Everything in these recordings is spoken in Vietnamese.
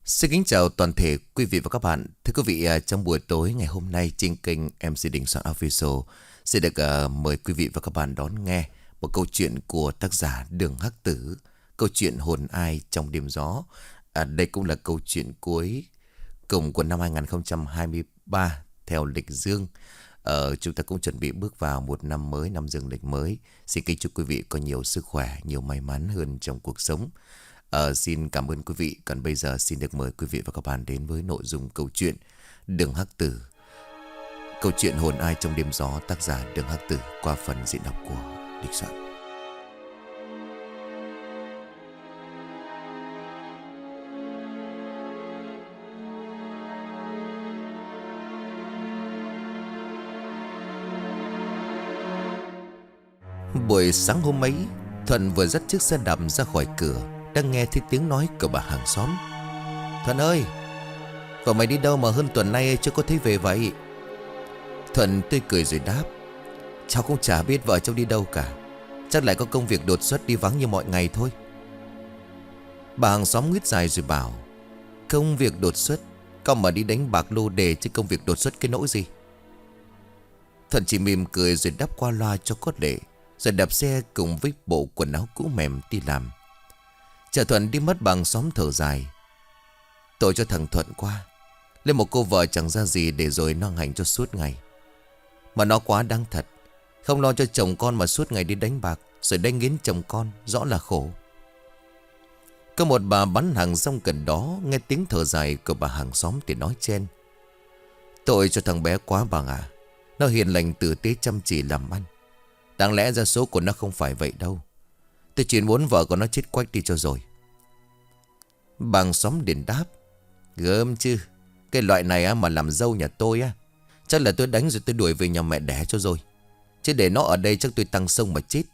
Xin kính chào toàn thể quý vị và các bạn. Thưa quý vị, trong buổi tối ngày hôm nay trên kênh MC Đình Soạn Official sẽ được mời quý vị và các bạn đón nghe một câu chuyện của tác giả Đường Hắc Tử, câu chuyện Hồn Ai trong đêm gió. Đây cũng là câu chuyện cuối cùng của năm 2023 theo lịch dương. Chúng ta cũng chuẩn bị bước vào một năm mới, năm dương lịch mới. Xin kính chúc quý vị có nhiều sức khỏe, nhiều may mắn hơn trong cuộc sống. Xin cảm ơn quý vị. Còn bây giờ xin được mời quý vị và các bạn đến với nội dung câu chuyện Đường Hắc Tử. Câu chuyện Hồn Ai trong đêm gió, tác giả Đường Hắc Tử qua phần diễn đọc của Địch Soạn. Buổi sáng hôm ấy, Thuận vừa dắt chiếc xe đạp ra khỏi cửa, đang nghe thấy tiếng nói của bà hàng xóm. Thuận ơi, vợ mày đi đâu mà hơn tuần nay chưa có thấy về vậy? Thuận tươi cười rồi đáp. Cháu cũng chả biết vợ cháu đi đâu cả. Chắc lại có công việc đột xuất đi vắng như mọi ngày thôi. Bà hàng xóm nguyết dài rồi bảo. Công việc đột xuất? Con mà đi đánh bạc lô đề chứ công việc đột xuất cái nỗi gì? Thuận chỉ mỉm cười rồi đáp qua loa cho có lệ, rồi đạp xe cùng với bộ quần áo cũ mềm đi làm. Chờ Thuận đi mất, bà hàng xóm thở dài. Tội cho thằng Thuận quá, lên một cô vợ chẳng ra gì để rồi nó hành cho suốt ngày. Mà nó quá đáng thật, không lo cho chồng con mà suốt ngày đi đánh bạc, rồi đánh nghiến chồng con, rõ là khổ. Có một bà bán hàng rong gần đó nghe tiếng thở dài của bà hàng xóm thì nói chen. Tội cho thằng bé quá bà à, nó hiền lành tử tế chăm chỉ làm ăn. Đáng lẽ ra số của nó không phải vậy đâu. Tôi chỉ muốn vợ của nó chết quách đi cho rồi. Bà hàng xóm liền đáp. Gớm chứ, cái loại này á, mà làm dâu nhà tôi á, chắc là tôi đánh rồi tôi đuổi về nhà mẹ đẻ cho rồi. Chứ để nó ở đây chắc tôi tăng sông mà chết.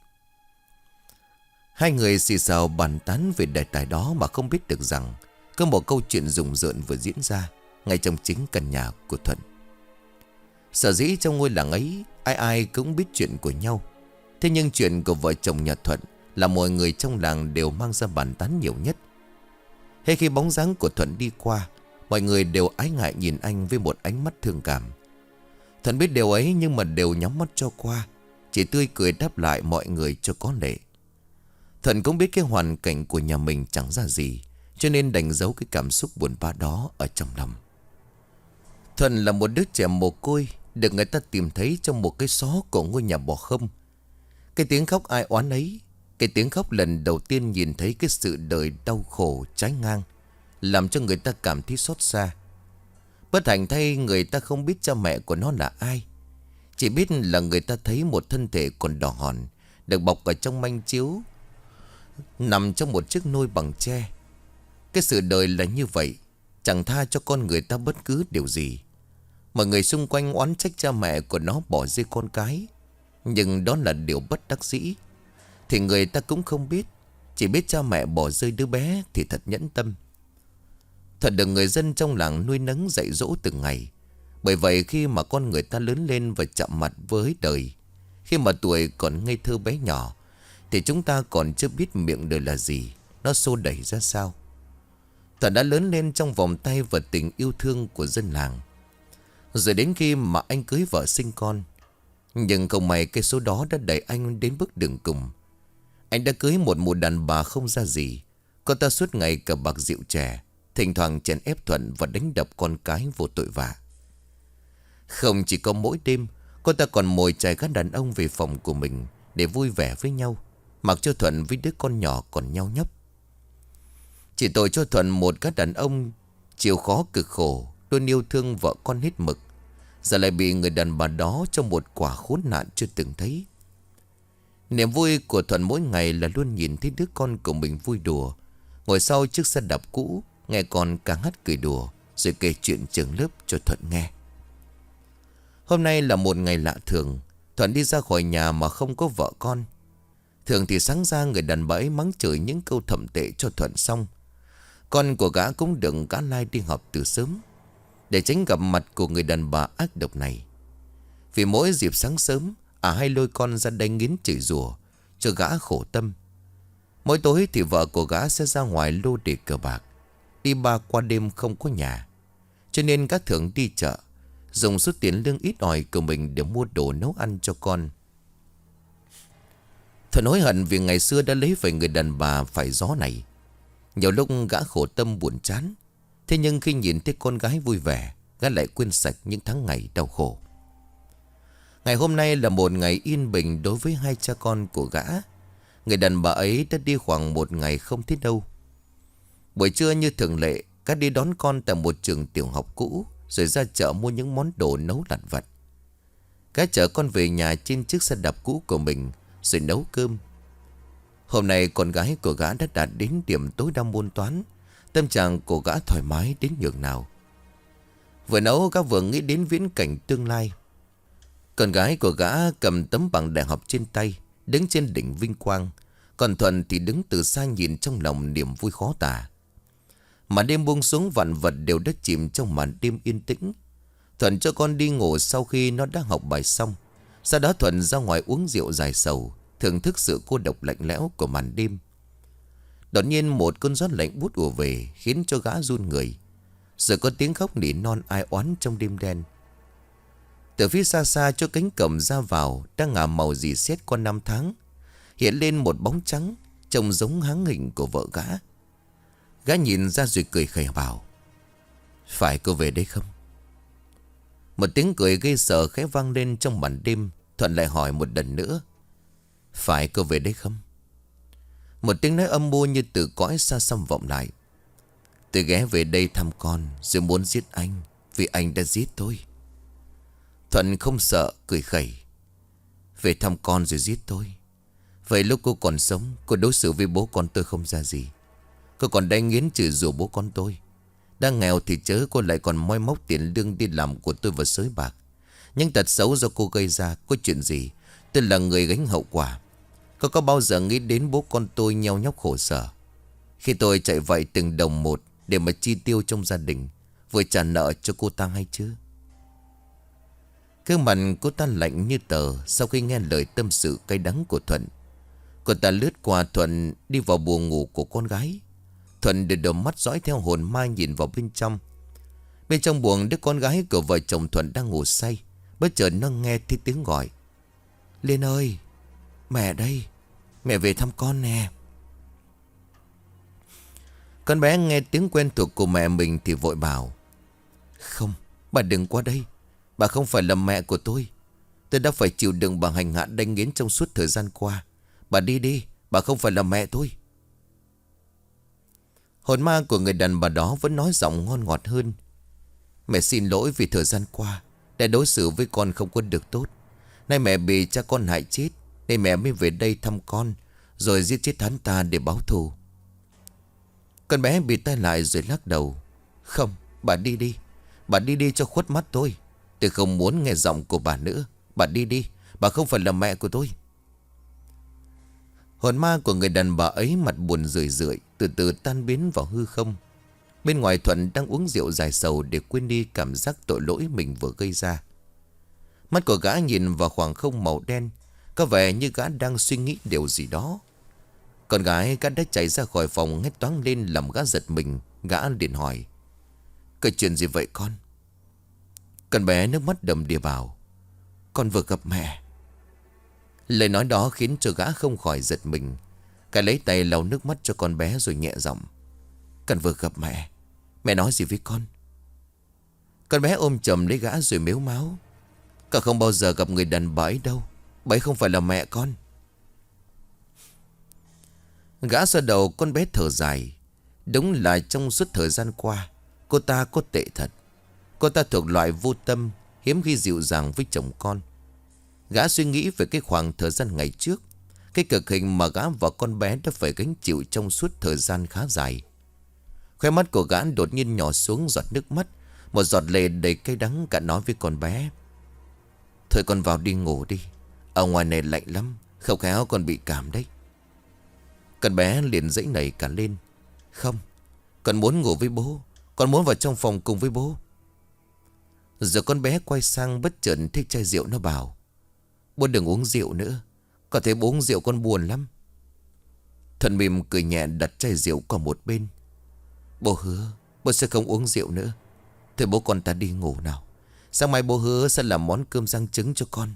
Hai người xì xào bàn tán về đề tài đó mà không biết được rằng có một câu chuyện rùng rợn vừa diễn ra ngay trong chính căn nhà của Thuận. Sở dĩ trong ngôi làng ấy ai ai cũng biết chuyện của nhau. Thế nhưng chuyện của vợ chồng nhà Thuận là mọi người trong làng đều mang ra bàn tán nhiều nhất. Hay khi bóng dáng của Thuận đi qua, mọi người đều ái ngại nhìn anh với một ánh mắt thương cảm. Thuận biết điều ấy nhưng mà đều nhắm mắt cho qua, chỉ tươi cười đáp lại mọi người cho có lệ. Thuận cũng biết cái hoàn cảnh của nhà mình chẳng ra gì, cho nên đành giấu cái cảm xúc buồn bã đó ở trong lòng. Thuận là một đứa trẻ mồ côi, được người ta tìm thấy trong một cái xó của ngôi nhà bỏ không. Cái tiếng khóc ai oán ấy, cái tiếng khóc lần đầu tiên nhìn thấy cái sự đời đau khổ trái ngang, làm cho người ta cảm thấy xót xa. Bất hạnh thay, người ta không biết cha mẹ của nó là ai, chỉ biết là người ta thấy một thân thể còn đỏ hòn, được bọc ở trong manh chiếu, nằm trong một chiếc nôi bằng tre. Cái sự đời là như vậy, chẳng tha cho con người ta bất cứ điều gì. Mọi người xung quanh oán trách cha mẹ của nó bỏ rơi con cái, nhưng đó là điều bất đắc dĩ. Thì người ta cũng không biết, chỉ biết cha mẹ bỏ rơi đứa bé thì thật nhẫn tâm. Thật được người dân trong làng nuôi nấng dạy dỗ từng ngày. Bởi vậy khi mà con người ta lớn lên và chạm mặt với đời, khi mà tuổi còn ngây thơ bé nhỏ, thì chúng ta còn chưa biết miệng đời là gì, nó xô đẩy ra sao. Thật đã lớn lên trong vòng tay và tình yêu thương của dân làng. Rồi đến khi mà anh cưới vợ sinh con, nhưng không may cái số đó đã đẩy anh đến bước đường cùng. Anh đã cưới một mụ đàn bà không ra gì. Cô ta suốt ngày cờ bạc rượu chè, thỉnh thoảng chèn ép Thuận và đánh đập con cái vô tội vạ. Không chỉ có mỗi đêm, cô ta còn mồi chài các đàn ông về phòng của mình để vui vẻ với nhau, mặc cho Thuận với đứa con nhỏ còn nhau nhóc. Chỉ tội cho Thuận một các đàn ông chịu khó cực khổ, luôn yêu thương vợ con hết mực, giờ lại bị người đàn bà đó trong một quả khốn nạn chưa từng thấy. Niềm vui của Thuận mỗi ngày là luôn nhìn thấy đứa con của mình vui đùa, ngồi sau chiếc xe đạp cũ, nghe con ca hát cười đùa, rồi kể chuyện trường lớp cho Thuận nghe. Hôm nay là một ngày lạ thường. Thuận đi ra khỏi nhà mà không có vợ con. Thường thì sáng ra người đàn bà ấy mắng chửi những câu thậm tệ cho Thuận xong, con của gã cũng đừng gã lai đi học từ sớm, để tránh gặp mặt của người đàn bà ác độc này. Vì mỗi dịp sáng sớm, hay lôi con ra đánh nghiến chửi rủa cho gã khổ tâm. Mỗi tối thì vợ của gã sẽ ra ngoài lô để cờ bạc. đi ba qua đêm không có nhà, cho nên gã thường đi chợ, dùng số tiền lương ít ỏi của mình để mua đồ nấu ăn cho con. Thuận hối hận vì ngày xưa đã lấy về người đàn bà phải gió này. Nhiều lúc gã khổ tâm buồn chán, thế nhưng khi nhìn thấy con gái vui vẻ, gã lại quên sạch những tháng ngày đau khổ. Ngày hôm nay là một ngày yên bình đối với hai cha con của gã. Người đàn bà ấy đã đi khoảng một ngày không thấy đâu. Buổi trưa như thường lệ, gã đi đón con tại một trường tiểu học cũ, rồi ra chợ mua những món đồ nấu lặt vặt. Gã chở con về nhà trên chiếc xe đạp cũ của mình, rồi nấu cơm. Hôm nay con gái của gã đã đạt đến điểm tối đa môn toán. Tâm trạng của gã thoải mái đến nhường nào. Vừa nấu gã vừa nghĩ đến viễn cảnh tương lai. Con gái của gã cầm tấm bằng đại học trên tay, đứng trên đỉnh vinh quang. Còn Thuận thì đứng từ xa nhìn trong lòng niềm vui khó tả. Màn đêm buông xuống, vạn vật đều đã chìm trong màn đêm yên tĩnh. Thuận cho con đi ngủ sau khi nó đã học bài xong. Sau đó Thuận ra ngoài uống rượu dài sầu, thưởng thức sự cô độc lạnh lẽo của màn đêm. Đột nhiên một cơn gió lạnh buốt ùa về, khiến cho gã run người. Rồi có tiếng khóc nỉ non ai oán trong đêm đen. Từ phía xa xa chỗ cánh cổng ra vào đang ngả màu dì xét qua năm tháng, hiện lên một bóng trắng trông giống háng hình của vợ gã. Gã nhìn ra rồi cười khẩy bảo: "Phải cô về đây không?" Một tiếng cười gây sợ khẽ vang lên trong màn đêm. Thuận lại hỏi một lần nữa: "Phải cô về đây không?" Một tiếng nói âm u như từ cõi xa xăm vọng lại: "Tôi ghé về đây thăm con, rồi muốn giết anh, vì anh đã giết tôi." Thuận không sợ, cười khẩy: "Về thăm con rồi giết tôi? Vậy lúc cô còn sống, cô đối xử với bố con tôi không ra gì. Cô còn đánh nghiến chửi rủa bố con tôi. Đang nghèo thì chớ, cô lại còn moi móc tiền lương đi làm của tôi vào sới bạc. Nhưng tật xấu do cô gây ra, có chuyện gì tôi là người gánh hậu quả. Cô có bao giờ nghĩ đến bố con tôi nheo nhóc khổ sở, khi tôi chạy vậy từng đồng một để mà chi tiêu trong gia đình, vừa trả nợ cho cô ta hay chưa?" Gương mặt cô ta lạnh như tờ sau khi nghe lời tâm sự cay đắng của Thuận. Cô ta lướt qua Thuận đi vào buồng ngủ của con gái. Thuận đưa đôi mắt dõi theo hồn ma nhìn vào bên trong. Bên trong buồng, đứa con gái của vợ chồng Thuận đang ngủ say. Bất chợt nó nghe thấy tiếng gọi: "Liên ơi, mẹ đây, mẹ về thăm con nè." Con bé nghe tiếng quen thuộc của mẹ mình thì vội bảo: "Không, bà đừng qua đây. Bà không phải là mẹ của tôi. Tôi đã phải chịu đựng bà hành hạ đánh nghiến trong suốt thời gian qua. Bà đi đi, bà không phải là mẹ tôi." Hồn ma của người đàn bà đó vẫn nói giọng ngon ngọt hơn: "Mẹ xin lỗi vì thời gian qua đã đối xử với con không có được tốt. Nay mẹ bị cha con hại chết, nên mẹ mới về đây thăm con, rồi giết chết hắn ta để báo thù." Con bé bị tay lại rồi lắc đầu: "Không, bà đi đi. Bà đi đi cho khuất mắt tôi. Tôi không muốn nghe giọng của bà nữa. Bà đi đi, bà không phải là mẹ của tôi." Hồn ma của người đàn bà ấy mặt buồn rười rượi, từ từ tan biến vào hư không. Bên ngoài Thuận đang uống rượu dài sầu để quên đi cảm giác tội lỗi mình vừa gây ra. Mắt của gã nhìn vào khoảng không màu đen, có vẻ như gã đang suy nghĩ điều gì đó. Con gái gã đã chạy ra khỏi phòng hét toáng lên làm gã giật mình. Gã liền hỏi: "Cái chuyện gì vậy con?" Con bé nước mắt đầm đìa bảo: "Con vừa gặp mẹ." Lời nói đó khiến cho gã không khỏi giật mình. Gã lấy tay lau nước mắt cho con bé rồi nhẹ giọng: "Con vừa gặp mẹ. Mẹ nói gì với con?" Con bé ôm chầm lấy gã rồi mếu máo: "Con không bao giờ gặp người đàn bà ấy đâu. Bà ấy không phải là mẹ con." Gã xoa đầu con bé thở dài. Đúng là trong suốt thời gian qua, cô ta có tệ thật. Cô ta thuộc loại vô tâm, hiếm khi dịu dàng với chồng con. Gã suy nghĩ về cái khoảng thời gian ngày trước, cái cực hình mà gã và con bé đã phải gánh chịu trong suốt thời gian khá dài. Khóe mắt của gã đột nhiên nhỏ xuống giọt nước mắt. Một giọt lệ đầy cay đắng. Gã nói với con bé: "Thôi con vào đi ngủ đi. Ở ngoài này lạnh lắm, không khéo con bị cảm đấy." Con bé liền giãy nảy cả lên: "Không, con muốn ngủ với bố. Con muốn vào trong phòng cùng với bố." Rồi con bé quay sang bất chợt thấy chai rượu, nó bảo: "Bố đừng uống rượu nữa. Có thể bố uống rượu con buồn lắm." Thuận mỉm cười nhẹ đặt chai rượu qua một bên. Bố hứa bố sẽ không uống rượu nữa. Thôi bố con ta đi ngủ nào. Sáng mai bố hứa sẽ làm món cơm rang trứng cho con.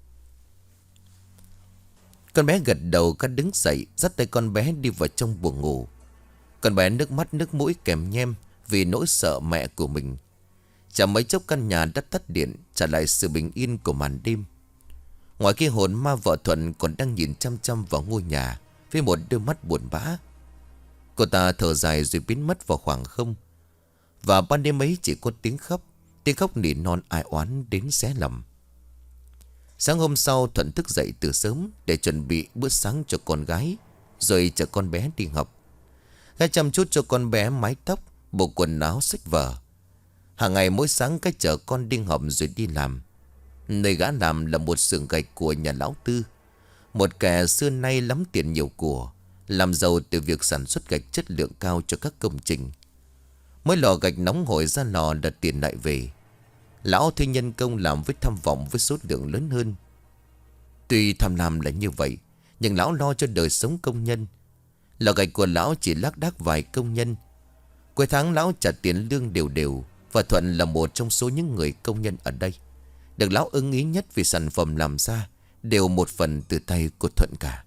Con bé gật đầu, cắt đứng dậy, dắt tay con bé đi vào trong buồng ngủ. Con bé nước mắt nước mũi kèm nhem vì nỗi sợ mẹ của mình. Chẳng mấy chốc căn nhà đã tắt điện, trả lại sự bình yên của màn đêm. Ngoài kia hồn ma vợ Thuận còn đang nhìn chăm chăm vào ngôi nhà với một đôi mắt buồn bã. Cô ta thở dài rồi biến mất vào khoảng không. Và ban đêm ấy chỉ có tiếng khóc nỉ non ai oán đến xé lòng. Sáng hôm sau Thuận thức dậy từ sớm để chuẩn bị bữa sáng cho con gái, rồi chở con bé đi học. Gã chăm chút cho con bé mái tóc, bộ quần áo, sách vở. Hàng ngày mỗi sáng cái chở con đi học rồi đi làm. Nơi gã làm là một xưởng gạch của nhà lão Tư, một kẻ xưa nay lắm tiền nhiều của, làm giàu từ việc sản xuất gạch chất lượng cao cho các công trình. Mỗi lò gạch nóng hổi ra lò là tiền lại về. Lão thuê nhân công làm với tham vọng với số lượng lớn hơn. Tuy tham lam là như vậy, nhưng lão lo cho đời sống công nhân. Lò gạch của lão chỉ lác đác vài công nhân. Cuối tháng lão trả tiền lương đều đều, và Thuận là một trong số những người công nhân ở đây được lão ưng ý nhất, vì sản phẩm làm ra đều một phần từ tay của Thuận cả.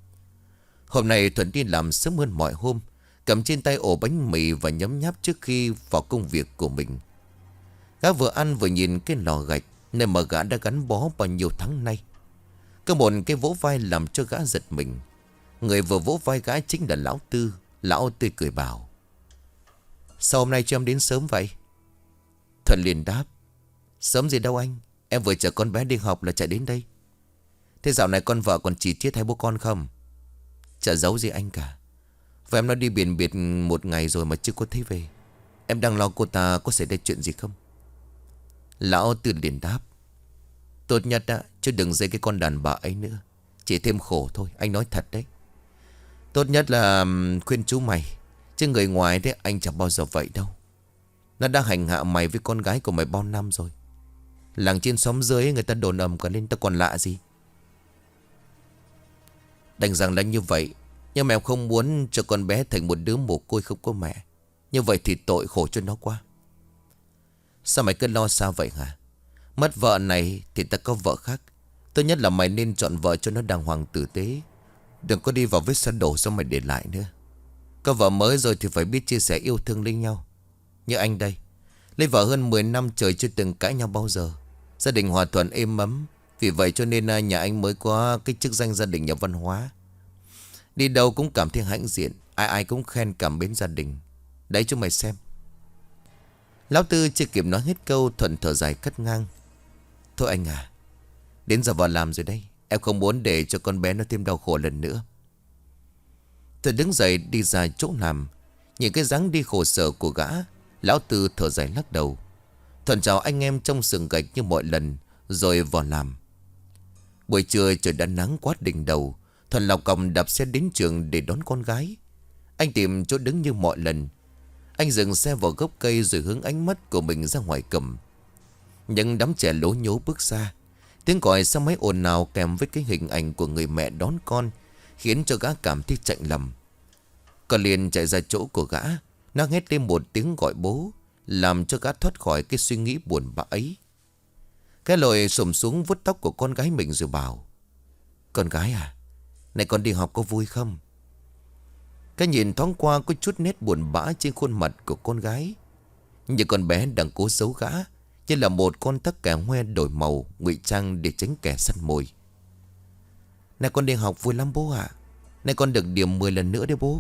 Hôm nay Thuận đi làm sớm hơn mọi hôm, cầm trên tay ổ bánh mì và nhấm nháp trước khi vào công việc của mình. Gã vừa ăn vừa nhìn cái lò gạch nơi mà gã đã gắn bó bao nhiêu tháng nay. Có một cái vỗ vai làm cho gã giật mình. Người vừa vỗ vai gã chính là lão Tư. Lão tươi cười bảo: sao hôm nay cho em đến sớm vậy? Thuận liền đáp: sớm gì đâu anh, em vừa chở con bé đi học là chạy đến đây. Thế dạo này con vợ còn chỉ chiết hai bố con không? Chả giấu gì anh cả. Và em nó đi biển biệt một ngày rồi mà chưa có thấy về. Em đang lo cô ta có xảy ra chuyện gì không. Lão Tư liền đáp: tốt nhất đã chứ đừng dây cái con đàn bà ấy nữa, chỉ thêm khổ thôi, anh nói thật đấy. Tốt nhất là khuyên chú mày, chứ người ngoài đấy anh chẳng bao giờ vậy đâu. Nó đã hành hạ mày với con gái của mày bao năm rồi. Làng trên xóm dưới ấy, người ta đồn ầm cả lên, ta còn lạ gì. Đành rằng là như vậy, nhưng mà em không muốn cho con bé thành một đứa mồ côi không có mẹ. Như vậy thì tội khổ cho nó quá. Sao mày cứ lo xa vậy hả? Mất vợ này thì ta có vợ khác. Tốt nhất là mày nên chọn vợ cho nó đàng hoàng tử tế. Đừng có đi vào vết xe đổ xong mày để lại nữa. Có vợ mới rồi thì phải biết chia sẻ yêu thương lên nhau. Như anh đây, lấy vợ hơn 10 năm trời chưa từng cãi nhau bao giờ. Gia đình hòa thuận êm ấm. Vì vậy cho nên nhà anh mới có cái chức danh gia đình nhà văn hóa. Đi đâu cũng cảm thấy hãnh diện, ai ai cũng khen cảm mến gia đình. Đấy cho mày xem. Lão Tư chưa kịp nói hết câu, Thuận thở dài cất ngang: thôi anh à, đến giờ vào làm rồi đây. Em không muốn để cho con bé nó thêm đau khổ lần nữa. Thuận đứng dậy đi ra chỗ làm. Nhìn cái dáng đi khổ sở của gã, Lão Tư thở dài lắc đầu. Thuận chào anh em trong xưởng gạch như mọi lần, rồi vào làm. Buổi trưa trời đã nắng quát đỉnh đầu. Thuận lọc còng đạp xe đến trường để đón con gái. Anh tìm chỗ đứng như mọi lần. Anh dừng xe vào gốc cây rồi hướng ánh mắt của mình ra ngoài cầm. Những đám trẻ lố nhố bước xa. Tiếng còi xe máy ồn ào kèm với cái hình ảnh của người mẹ đón con khiến cho gã cảm thấy chạnh lòng. Con liền chạy ra chỗ của gã. Nó hét lên một tiếng gọi bố, làm cho gã thoát khỏi cái suy nghĩ buồn bã ấy. Cái lội xổm xuống vuốt tóc của con gái mình rồi bảo: con gái à, này con đi học có vui không? Cái nhìn thoáng qua có chút nét buồn bã trên khuôn mặt của con gái. Nhưng con bé đang cố giấu gã, như là một con tắc kè hoe đổi màu, ngụy trang để tránh kẻ săn mồi. Này con đi học vui lắm bố ạ. Này con được điểm 10 lần nữa đấy bố.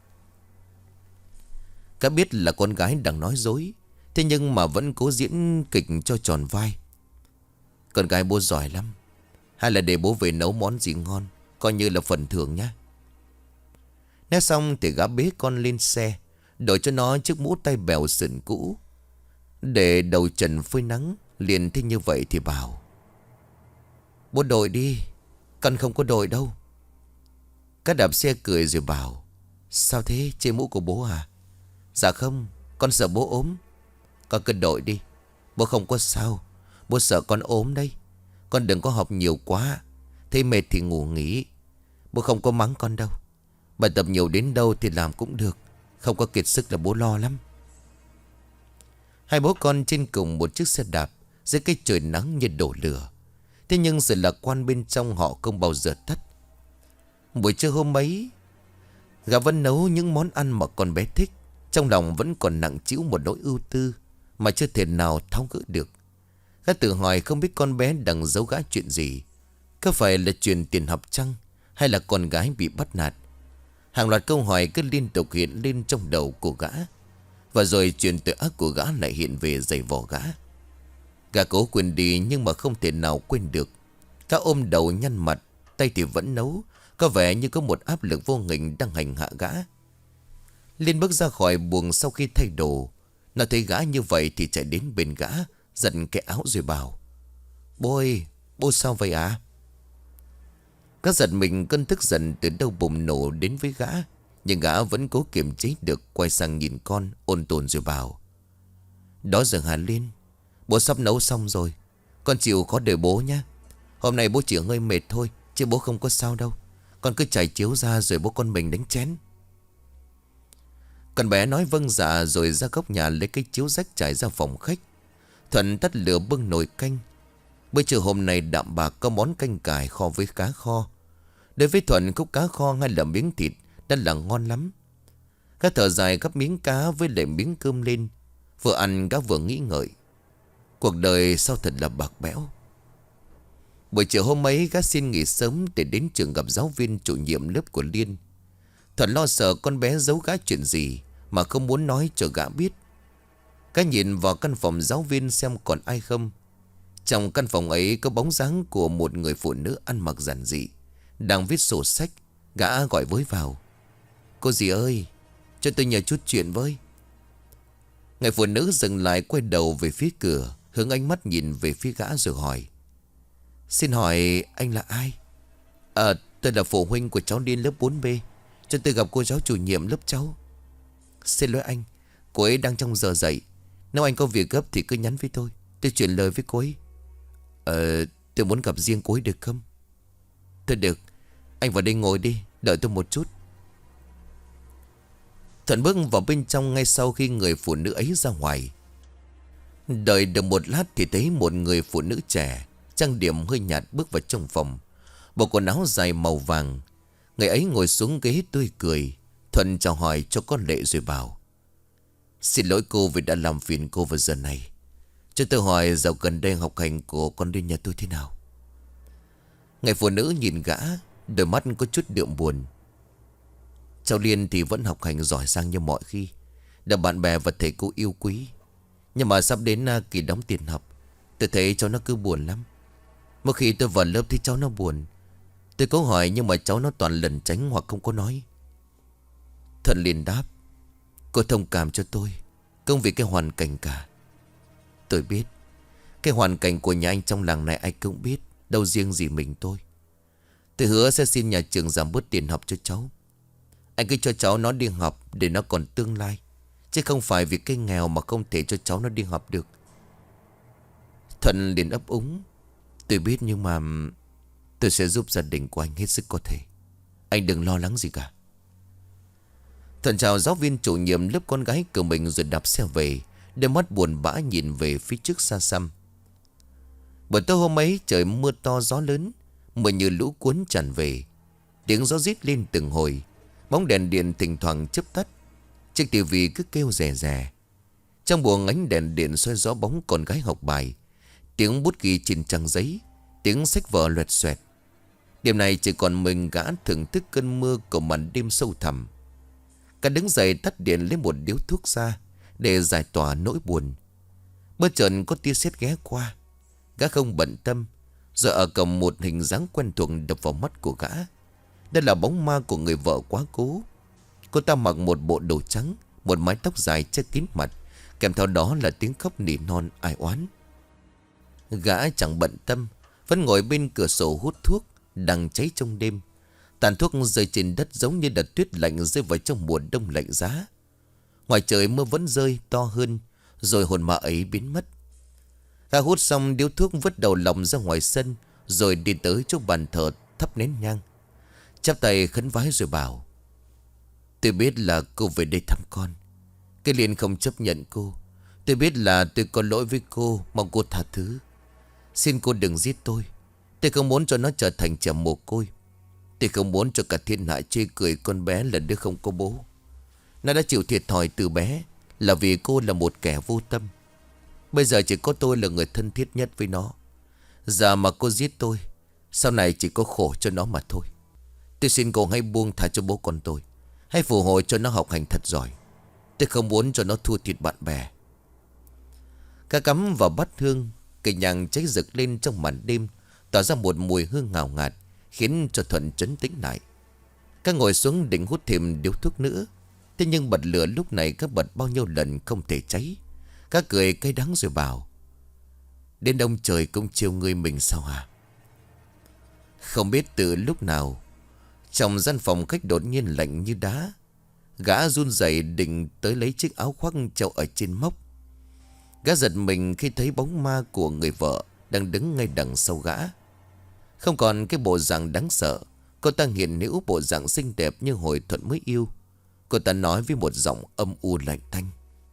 Cả biết là con gái đang nói dối, thế nhưng mà vẫn cố diễn kịch cho tròn vai. Con gái bố giỏi lắm. Hay là để bố về nấu món gì ngon, coi như là phần thưởng nhá. Nói xong thì gã bế con lên xe, đổi cho nó chiếc mũ tay bèo sườn cũ, để đầu trần phơi nắng. Liền thế như vậy thì bảo: bố đội đi, con không có đội đâu. Cá đạp xe cười rồi bảo: sao thế, chê mũ của bố à? Dạ không, con sợ bố ốm. Con cứ đội đi, bố không có sao. Bố sợ con ốm đây. Con đừng có học nhiều quá, thấy mệt thì ngủ nghỉ. Bố không có mắng con đâu. Bài tập nhiều đến đâu thì làm cũng được, Không có kiệt sức là bố lo lắm. Hai bố con trên cùng một chiếc xe đạp, dưới cái trời nắng như đổ lửa. Thế nhưng sự lạc quan bên trong họ không bao giờ tắt. Buổi trưa hôm ấy, gã vẫn nấu những món ăn mà con bé thích. Trong lòng vẫn còn nặng trĩu một nỗi ưu tư mà chưa thể nào tháo gỡ được. Gã tự hỏi không biết con bé đằng giấu gã chuyện gì. Có phải là chuyện tiền học chăng, hay là con gái bị bắt nạt? Hàng loạt câu hỏi cứ liên tục hiện lên trong đầu của gã. Và rồi chuyện tội ác của gã lại hiện về giày vò gã. Gã cố quên đi nhưng mà không thể nào quên được. Gã ôm đầu nhăn mặt, tay thì vẫn nấu. Có vẻ như có một áp lực vô hình đang hành hạ gã. Liên bước ra khỏi buồng sau khi thay đồ. Nó thấy gã như vậy thì chạy đến bên gã, giật cái áo rồi bảo: Bố ơi, bố sao vậy à? Gã giật mình, cơn tức giận từ đâu bùng nổ đến với gã. Nhưng gã vẫn cố kiềm chế được, quay sang nhìn con ôn tồn rồi bảo: Đó giờ Hà Liên, bố sắp nấu xong rồi, con chịu khó đợi bố nhé. Hôm nay bố chỉ hơi mệt thôi, chứ bố không có sao đâu. Con cứ trải chiếu ra rồi bố con mình đánh chén. Con bé nói vâng dạ rồi ra góc nhà lấy cái chiếu rách trải ra phòng khách. Thuận tắt lửa bưng nồi canh. Bữa trưa hôm nay đạm bạc có món canh cải kho với cá kho. Đối với Thuận, khúc cá kho hay là miếng thịt đã là ngon lắm. Gã thở dài gắp miếng cá với lại miếng cơm lên. Vừa ăn gã vừa nghĩ ngợi. Cuộc đời sao thật là bạc bẽo. Buổi chiều hôm ấy gã xin nghỉ sớm để đến trường gặp giáo viên chủ nhiệm lớp của Liên. Thuận lo sợ con bé giấu gã chuyện gì mà không muốn nói cho gã biết. Gã nhìn vào căn phòng giáo viên xem còn ai không. Trong căn phòng ấy có bóng dáng của một người phụ nữ ăn mặc giản dị, đang viết sổ sách. Gã gọi với vào: Cô dì ơi, cho tôi nhờ chút chuyện với. Người phụ nữ dừng lại, quay đầu về phía cửa, hướng ánh mắt nhìn về phía gã rồi hỏi: Xin hỏi anh là ai? Tôi là phụ huynh của cháu Liên lớp 4B. Cho tôi gặp cô giáo chủ nhiệm lớp cháu. Xin lỗi anh, cô ấy đang trong giờ dạy. Nếu anh có việc gấp thì cứ nhắn với tôi chuyển lời với cô ấy. Tôi muốn gặp riêng cô ấy được không? Thôi được, anh vào đây ngồi đi, đợi tôi một chút. Thuận bước vào bên trong ngay sau khi người phụ nữ ấy ra ngoài. Đợi được một lát thì thấy một người phụ nữ trẻ, trang điểm hơi nhạt bước vào trong phòng. Bộ quần áo dài màu vàng. Người ấy ngồi xuống ghế tươi cười. Thuận chào hỏi cho con Lệ rồi bảo: Xin lỗi cô vì đã làm phiền cô vào giờ này. Cho tôi hỏi dạo gần đây học hành của con Liên nhà tôi thế nào? Người phụ nữ nhìn gã, đôi mắt có chút đượm buồn. Cháu Liên thì vẫn học hành giỏi giang như mọi khi, được bạn bè và thầy cô yêu quý. Nhưng mà sắp đến kỳ đóng tiền học, tôi thấy cháu nó cứ buồn lắm. Mỗi khi tôi vào lớp thì cháu nó buồn. Tôi cố hỏi nhưng mà cháu nó toàn lẩn tránh hoặc không có nói. Thuận liền đáp: Cô thông cảm cho tôi, không vì cái hoàn cảnh cả. Tôi biết cái hoàn cảnh của nhà anh trong làng này ai cũng biết, đâu riêng gì mình tôi. Tôi hứa sẽ xin nhà trường giảm bớt tiền học cho cháu. Anh cứ cho cháu nó đi học để nó còn tương lai, chứ không phải vì cái nghèo mà không thể cho cháu nó đi học được. Thuận liền ấp úng: Tôi biết nhưng mà tôi sẽ giúp gia đình của anh hết sức có thể. Anh đừng lo lắng gì cả. Thuận chào giáo viên chủ nhiệm lớp con gái của mình rồi đạp xe về, đôi mắt buồn bã nhìn về phía trước xa xăm. Buổi tối hôm ấy trời mưa to gió lớn, mưa như lũ cuốn tràn về. Tiếng gió rít lên từng hồi, bóng đèn điện thỉnh thoảng chớp tắt. Chiếc tivi cứ kêu rè rè. Trong buồng ánh đèn điện soi rõ bóng con gái học bài, tiếng bút ghi trên trang giấy, tiếng sách vở loẹt xoẹt. Đêm này chỉ còn mình gã thưởng thức cơn mưa của màn đêm sâu thẳm. Gã đứng dậy tắt điện lấy một điếu thuốc ra để giải tỏa nỗi buồn. Bất chợt có tia sét ghé qua. Gã không bận tâm. Rồi ở cổng một hình dáng quen thuộc đập vào mắt của gã. Đây là bóng ma của người vợ quá cố. Cô ta mặc một bộ đồ trắng, một mái tóc dài che kín mặt, kèm theo đó là tiếng khóc nỉ non ai oán. Gã chẳng bận tâm, vẫn ngồi bên cửa sổ hút thuốc đang cháy trong đêm. Tàn thuốc rơi trên đất giống như đợt tuyết lạnh rơi vào trong mùa đông lạnh giá. Ngoài trời mưa vẫn rơi to hơn, rồi hồn ma ấy biến mất. Gã hút xong điếu thuốc vứt đầu lòng ra ngoài sân, rồi đi tới chỗ bàn thờ thắp nén nhang, chắp tay khấn vái rồi bảo: Tôi biết là cô về đây thăm con. Cái Liên không chấp nhận cô. Tôi biết là tôi có lỗi với cô. Mong cô tha thứ. Xin cô đừng giết tôi. Tôi không muốn cho nó trở thành trẻ mồ côi. Tôi không muốn cho cả thiên hạ chê cười con bé là đứa không có bố. Nó đã chịu thiệt thòi từ bé là vì cô là một kẻ vô tâm. Bây giờ chỉ có tôi là người thân thiết nhất với nó. Giờ mà cô giết tôi, sau này chỉ có khổ cho nó mà thôi. Tôi xin cô hãy buông thả cho bố con tôi. Hãy phù hộ cho nó học hành thật giỏi. Tôi không muốn cho nó thua thiệt bạn bè. Cá cắm vào bát hương, cây nhang cháy rực lên trong màn đêm, tỏa ra một mùi hương ngào ngạt, khiến cho Thuận trấn tĩnh lại. Các ngồi xuống định hút thêm điếu thuốc nữa. Thế nhưng bật lửa lúc này các bật bao nhiêu lần không thể cháy. Các cười cay đắng rồi bảo: đến đông trời cũng chiều người mình sao hả? Không biết từ lúc nào, trong gian phòng khách đột nhiên lạnh như đá. Gã run rẩy định tới lấy chiếc áo khoác treo ở trên móc. Gã giật mình khi thấy bóng ma của người vợ đang đứng ngay đằng sau gã. Không còn cái bộ dạng đáng sợ, cô ta hiện hữu bộ dạng xinh đẹp như hồi Thuận mới yêu. Cô ta nói với một giọng âm u lạnh tanh: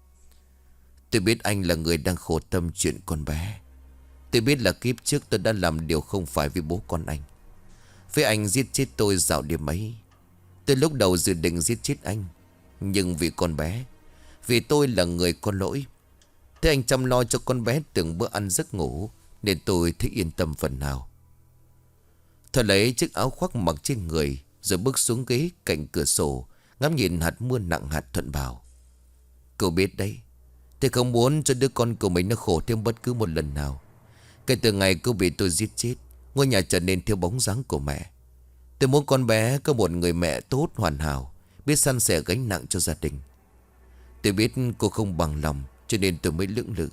tôi biết anh là người đang khổ tâm chuyện con bé. Tôi biết là kiếp trước tôi đã làm điều không phải với bố con anh. Với anh giết chết tôi dạo đêm ấy. Tôi lúc đầu dự định giết chết anh, nhưng vì con bé, vì tôi là người có lỗi. Thế anh chăm lo cho con bé từng bữa ăn giấc ngủ, nên tôi thấy yên tâm phần nào. Thuận lấy chiếc áo khoác mặc trên người, rồi bước xuống ghế cạnh cửa sổ, ngắm nhìn hạt mưa nặng hạt. Thuận bảo: cậu biết đấy, tôi không muốn cho đứa con của mình nó khổ thêm bất cứ một lần nào. Kể từ ngày cô bị tôi giết chết, ngôi nhà trở nên theo bóng dáng của mẹ. Tôi muốn con bé có một người mẹ tốt hoàn hảo, biết san sẻ gánh nặng cho gia đình. Tôi biết cô không bằng lòng, cho nên tôi mới lưỡng lự.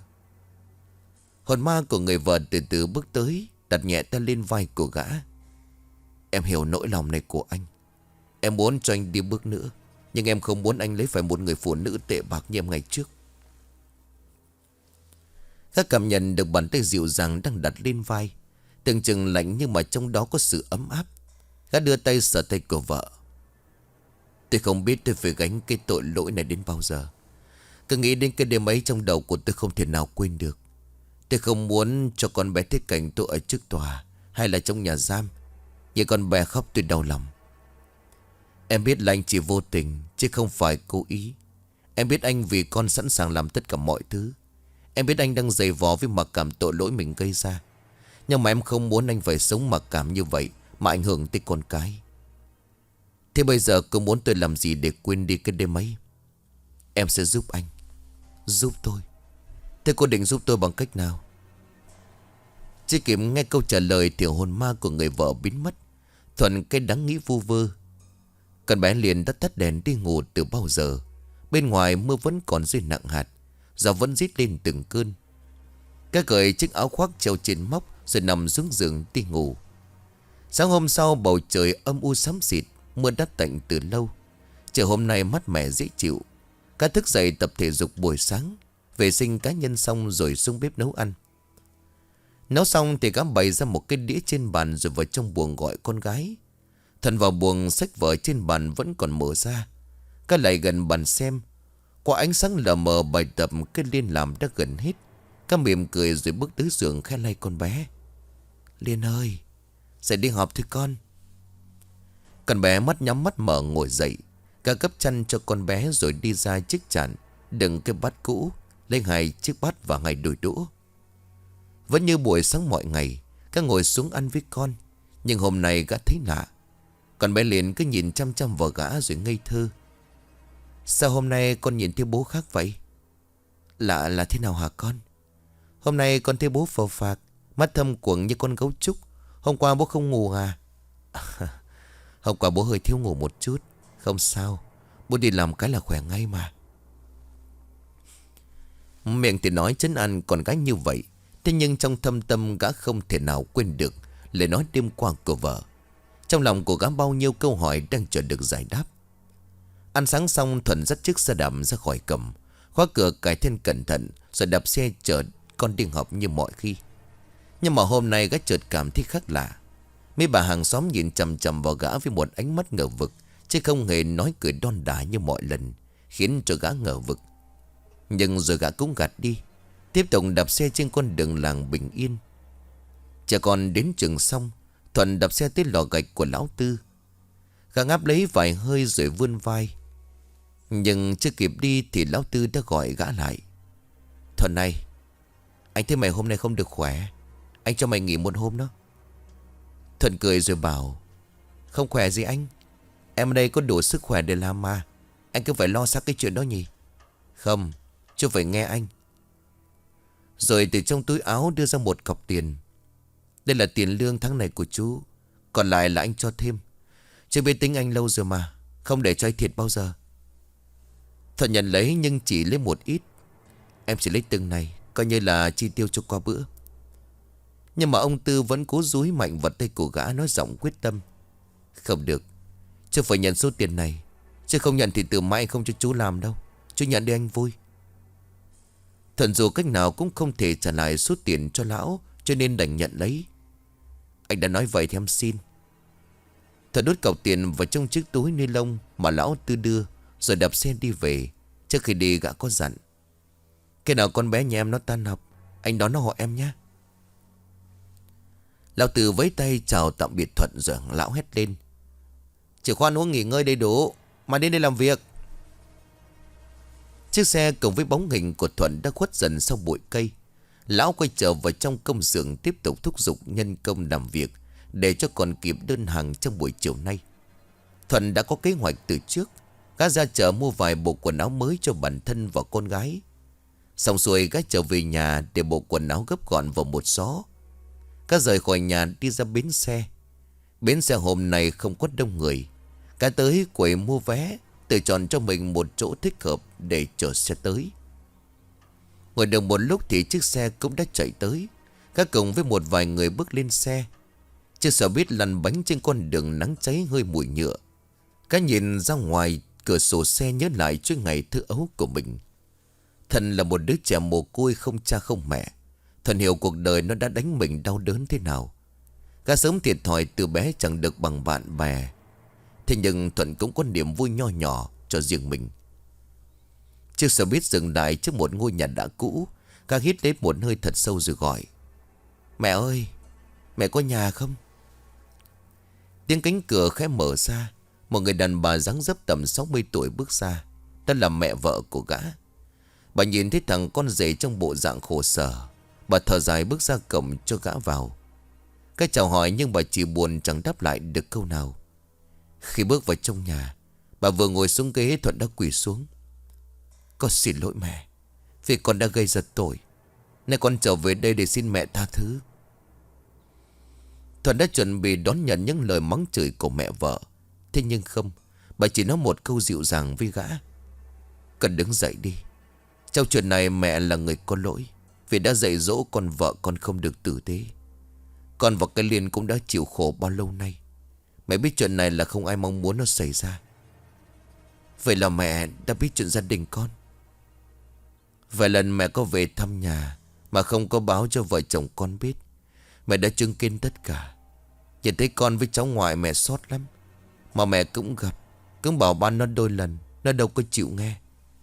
Hồn ma của người vợ từ từ bước tới, đặt nhẹ tay lên vai của gã. Em hiểu nỗi lòng này của anh. Em muốn cho anh đi bước nữa, nhưng em không muốn anh lấy phải một người phụ nữ tệ bạc như em ngày trước. Gã cảm nhận được bàn tay dịu dàng đang đặt lên vai, tưởng chừng lạnh nhưng mà trong đó có sự ấm áp. Gã đưa tay sờ tay của vợ. Tôi không biết tôi phải gánh cái tội lỗi này đến bao giờ. Cứ nghĩ đến cái đêm ấy trong đầu của tôi không thể nào quên được. Tôi không muốn cho con bé thấy cảnh tôi ở trước tòa hay là trong nhà giam. Nhìn con bé khóc tôi đau lòng. Em biết là anh chỉ vô tình, chứ không phải cố ý. Em biết anh vì con sẵn sàng làm tất cả mọi thứ. Em biết anh đang giày vò với mặc cảm tội lỗi mình gây ra. Nhưng mà em không muốn anh phải sống mặc cảm như vậy mà ảnh hưởng tới con cái. Thế bây giờ cô muốn tôi làm gì để quên đi cái đêm ấy? Em sẽ giúp anh. Giúp tôi? Thế cô định giúp tôi bằng cách nào? Chưa kịp nghe câu trả lời thì hồn ma của người vợ biến mất. Thuận cái đắng nghĩ vu vơ. Con bé liền đã tắt đèn đi ngủ từ bao giờ. Bên ngoài mưa vẫn còn rơi nặng hạt, gió vẫn rít lên từng cơn. Cái cởi chiếc áo khoác treo trên móc, rồi nằm xuống giường đi ngủ. Sáng hôm sau bầu trời âm u xám xịt, mưa đã tạnh từ lâu. Trời hôm nay mát mẻ dễ chịu. Cá thức dậy tập thể dục buổi sáng, vệ sinh cá nhân xong rồi xuống bếp nấu ăn. Nấu xong thì cá bày ra một cái đĩa trên bàn, rồi vào trong buồng gọi con gái. Thần vào buồng, sách vở trên bàn vẫn còn mở ra. Cá lại gần bàn xem. Qua ánh sáng lờ mờ bài tập cái Liên làm đã gần hết. Cá mỉm cười rồi bước tới giường khẽ lay con bé. Liên ơi, dậy đi học thôi con. Con bé mắt nhắm mắt mở ngồi dậy. Cá gấp chăn cho con bé rồi đi ra chiếc chản, đựng cái bát cũ, lấy 2 chiếc bát và 2 đôi đũa. Vẫn như buổi sáng mọi ngày, Cá ngồi xuống ăn với con. Nhưng hôm nay gã thấy lạ. Con bé liền cứ nhìn chăm chăm vào gã rồi ngây thơ. Sao hôm nay con nhìn thấy bố khác vậy? Lạ là thế nào hả con? Hôm nay con thấy bố phờ phạc, mắt thâm quầng như con gấu trúc. Hôm qua bố không ngủ à? Hôm qua bố hơi thiếu ngủ một chút. Không sao, bố đi làm cái là khỏe ngay mà. Miệng thì nói trấn an con gái như vậy, thế nhưng trong thâm tâm gã không thể nào quên được lời nói đêm qua của vợ. Trong lòng của gã bao nhiêu câu hỏi đang chờ được giải đáp. Ăn sáng xong, Thuận dắt chiếc xe đạp ra khỏi cổng, khóa cửa cài then cẩn thận, rồi đạp xe chở con đi học như mọi khi. Nhưng mà hôm nay gã chợt cảm thấy khác lạ. Mấy bà hàng xóm nhìn chằm chằm vào gã với một ánh mắt ngờ vực, chứ không hề nói cười đon đả như mọi lần, khiến cho gã ngờ vực. Nhưng rồi gã cũng gạt đi, tiếp tục đạp xe trên con đường làng bình yên. Chả còn đến trường xong, Thuận đạp xe tới lò gạch của lão Tư. Gã ngáp lấy vài hơi rồi vươn vai. Nhưng chưa kịp đi thì lão Tư đã gọi gã lại. Thuận này, anh thấy mày hôm nay không được khỏe, anh cho mày nghỉ một hôm đó. Thuận cười rồi bảo, không khỏe gì anh, em ở đây có đủ sức khỏe để làm mà. Anh cứ phải lo xác cái chuyện đó nhỉ? Không, chưa phải nghe anh. Rồi từ trong túi áo đưa ra một cọc tiền. Đây là tiền lương tháng này của chú, còn lại là anh cho thêm. Chứ biết tính anh lâu rồi mà, không để cho anh thiệt bao giờ. Thuận nhận lấy nhưng chỉ lấy một ít. Em chỉ lấy từng này, coi như là chi tiêu cho qua bữa. Nhưng mà ông Tư vẫn cố dúi mạnh vào tay của gã, nói giọng quyết tâm. Không được, chú phải nhận số tiền này. Chứ không nhận thì từ mai không cho chú làm đâu. Chú nhận đi anh vui. Thuận dù cách nào cũng không thể trả lại số tiền cho lão, cho nên đành nhận lấy. Anh đã nói vậy thì em xin. Thuận đút cọc tiền vào trong chiếc túi ni lông mà lão Tư đưa, rồi đạp xe đi về. Trước khi đi gã có dặn, cái nào con bé nhà em nó tan học, anh đón nó hộ em nhé. Lão Tư vẫy tay chào tạm biệt Thuận rồi lão hét lên, chìa khóa uống nghỉ ngơi đầy đủ, mà đến đây làm việc. Chiếc xe cùng với bóng hình của Thuận đã khuất dần sau bụi cây. Lão quay trở vào trong công xưởng, tiếp tục thúc giục nhân công làm việc để cho còn kịp đơn hàng trong buổi chiều nay. Thuận đã có kế hoạch từ trước. Gã ra chợ mua vài bộ quần áo mới cho bản thân và con gái. Xong xuôi gã trở về nhà để bộ quần áo gấp gọn vào một xó. Gã rời khỏi nhà đi ra bến xe. Bến xe hôm nay không có đông người. Gã tới quầy mua vé, tự chọn cho mình một chỗ thích hợp để chờ xe tới. Ngồi được một lúc thì chiếc xe cũng đã chạy tới. Gã cùng với một vài người bước lên xe. Chiếc xe buýt lăn bánh trên con đường nắng cháy hơi mùi nhựa. Gã nhìn ra ngoài cửa sổ xe, nhớ lại chuỗi ngày thơ ấu của mình. Thần là một đứa trẻ mồ côi không cha không mẹ. Thần hiểu cuộc đời nó đã đánh mình đau đớn thế nào. Gã sớm thiệt thòi từ bé chẳng được bằng bạn bè. Thế nhưng Thuận cũng có niềm vui nho nhỏ cho riêng mình. Chiếc xe buýt dừng lại trước một ngôi nhà đã cũ. Gã hít lấy một hơi thật sâu rồi gọi, mẹ ơi, mẹ có nhà không? Tiếng cánh cửa khẽ mở ra. Một người đàn bà dáng dấp tầm 60 tuổi bước ra. Đó là mẹ vợ của gã. Bà nhìn thấy thằng con rể trong bộ dạng khổ sở. Bà thở dài bước ra cổng cho gã vào. Cái chào hỏi nhưng bà chỉ buồn chẳng đáp lại được câu nào. Khi bước vào trong nhà, bà vừa ngồi xuống ghế, Thuận đã quỳ xuống. Con xin lỗi mẹ, vì con đã gây ra tội, nên con trở về đây để xin mẹ tha thứ. Thuận đã chuẩn bị đón nhận những lời mắng chửi của mẹ vợ. Thế nhưng không, bà chỉ nói một câu dịu dàng với gã. Cần đứng dậy đi. Trong chuyện này mẹ là người có lỗi, vì đã dạy dỗ con vợ con không được tử tế. Con và cái Liên cũng đã chịu khổ bao lâu nay. Mẹ biết chuyện này là không ai mong muốn nó xảy ra. Vậy là mẹ đã biết chuyện gia đình con. Vài lần mẹ có về thăm nhà mà không có báo cho vợ chồng con biết. Mẹ đã chứng kiến tất cả. Nhìn thấy con với cháu ngoại mẹ xót lắm. Mà mẹ cũng gặp, cũng bảo ban nó đôi lần, nó đâu có chịu nghe.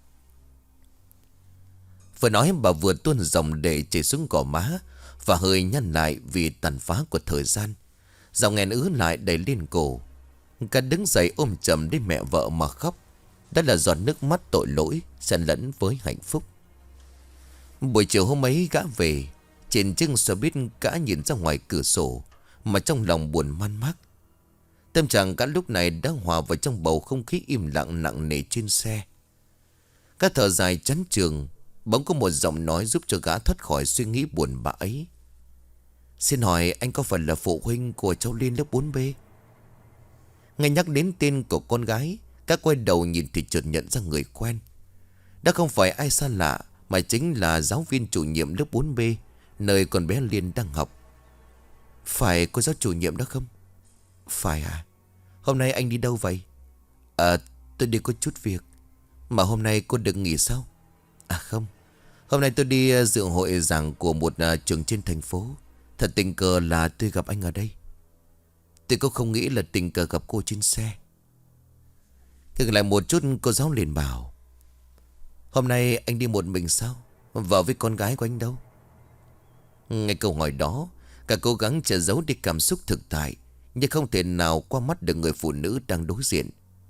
Vừa nói bà vừa tuôn dòng để chảy xuống gò má, và hơi nhăn lại vì tàn phá của thời gian. Dòng nghẹn ứ lại đầy lên cổ. Gã đứng dậy ôm chầm đến mẹ vợ mà khóc. Đó là giọt nước mắt tội lỗi xen lẫn với hạnh phúc. Buổi chiều hôm ấy gã về. Trên chiếc xe buýt gã nhìn ra ngoài cửa sổ mà trong lòng buồn man mác. Tâm trạng gã lúc này đã hòa vào trong bầu không khí im lặng nặng nề trên xe. Gã thở dài chán chường. Bỗng có một giọng nói giúp cho gã thoát khỏi suy nghĩ buồn bã ấy. Xin hỏi anh có phải là phụ huynh của cháu Liên lớp 4B? Nghe nhắc đến tên của con gái, gã quay đầu nhìn thì chợt nhận ra người quen. Đó không phải ai xa lạ, mà chính là giáo viên chủ nhiệm lớp 4B, nơi con bé Liên đang học. Phải cô giáo chủ nhiệm đó không? Phải à? Hôm nay anh đi đâu vậy? Tôi đi có chút việc. Mà hôm nay cô được nghỉ sao? À không, hôm nay tôi đi dự hội giảng của một trường trên thành phố. Thật tình cờ là tôi gặp anh ở đây. Tôi cũng không nghĩ là tình cờ gặp cô trên xe. Ngừng lại một chút, cô giáo liền bảo: Hôm nay anh đi một mình sao? Vợ với con gái của anh đâu? Nghe câu hỏi đó, cả cố gắng che giấu đi cảm xúc thực tại, nhưng không thể nào qua mắt được người phụ nữ đang đối diện.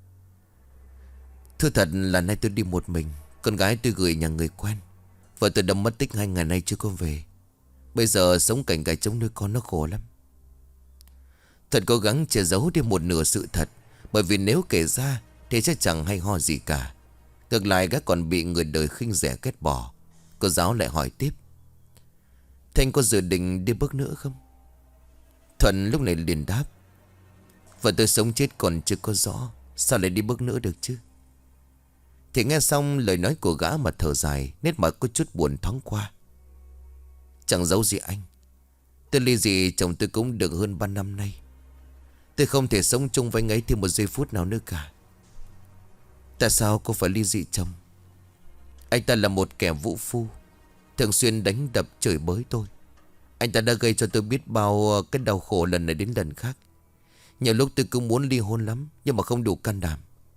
Thưa thật là nay tôi đi một mình. Con gái tôi gửi nhà người quen. Vợ tôi đã mất tích 2 ngày nay chưa có về. Bây giờ sống cảnh gà trống nuôi con nó khổ lắm. Thật cố gắng che giấu đi một nửa sự thật, bởi vì nếu kể ra thì sẽ chẳng hay ho gì cả. Ngược lại gã còn bị người đời khinh rẻ ghét bỏ. Cô giáo lại hỏi tiếp: Thanh có dự định đi bước nữa không? Thuận lúc này liền đáp: Vợ tôi sống chết còn chưa có rõ, sao lại đi bước nữa được chứ? Thì nghe xong lời nói của gã mà thở dài, nét mặt có chút buồn thoáng qua. Chẳng giấu gì anh, tôi ly dị chồng tôi cũng được hơn 3 năm nay. Tôi không thể sống chung với anh ấy thêm một giây phút nào nữa cả. Tại sao cô phải ly dị chồng? Anh ta là một kẻ vũ phu, thường xuyên đánh đập chửi bới tôi. Anh ta đã gây cho tôi biết bao cái đau khổ lần này đến lần khác. Nhiều lúc tôi cũng muốn ly hôn lắm, nhưng mà không đủ can đảm.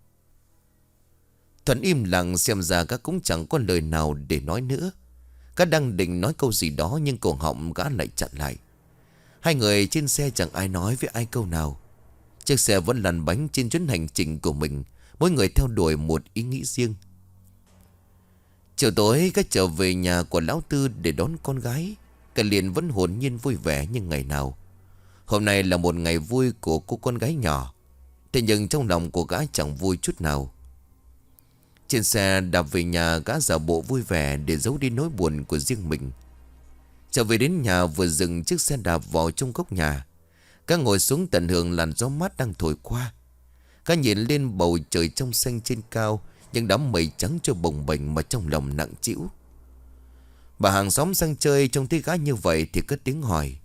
Thuận im lặng, xem ra các cũng chẳng có lời nào để nói nữa. Các đang định nói câu gì đó, nhưng cổ họng gã lại chặn lại. Hai người trên xe chẳng ai nói với ai câu nào. Chiếc xe vẫn lăn bánh trên chuyến hành trình của mình, mỗi người theo đuổi một ý nghĩ riêng. Chiều tối các trở về nhà của lão Tư để đón con gái. Cả liền vẫn hồn nhiên vui vẻ như ngày nào. Hôm nay là một ngày vui của cô con gái nhỏ. Thế nhưng trong lòng của gã chẳng vui chút nào. Trên xe đạp về nhà, gã giả bộ vui vẻ để giấu đi nỗi buồn của riêng mình. Trở về đến nhà, vừa dừng chiếc xe đạp vào trong góc nhà, gã ngồi xuống tận hưởng làn gió mát đang thổi qua. Gã nhìn lên bầu trời trong xanh trên cao, những đám mây trắng trôi bồng bềnh mà trong lòng nặng trĩu. Bà hàng xóm sang chơi trông thấy gã như vậy thì cất tiếng hỏi: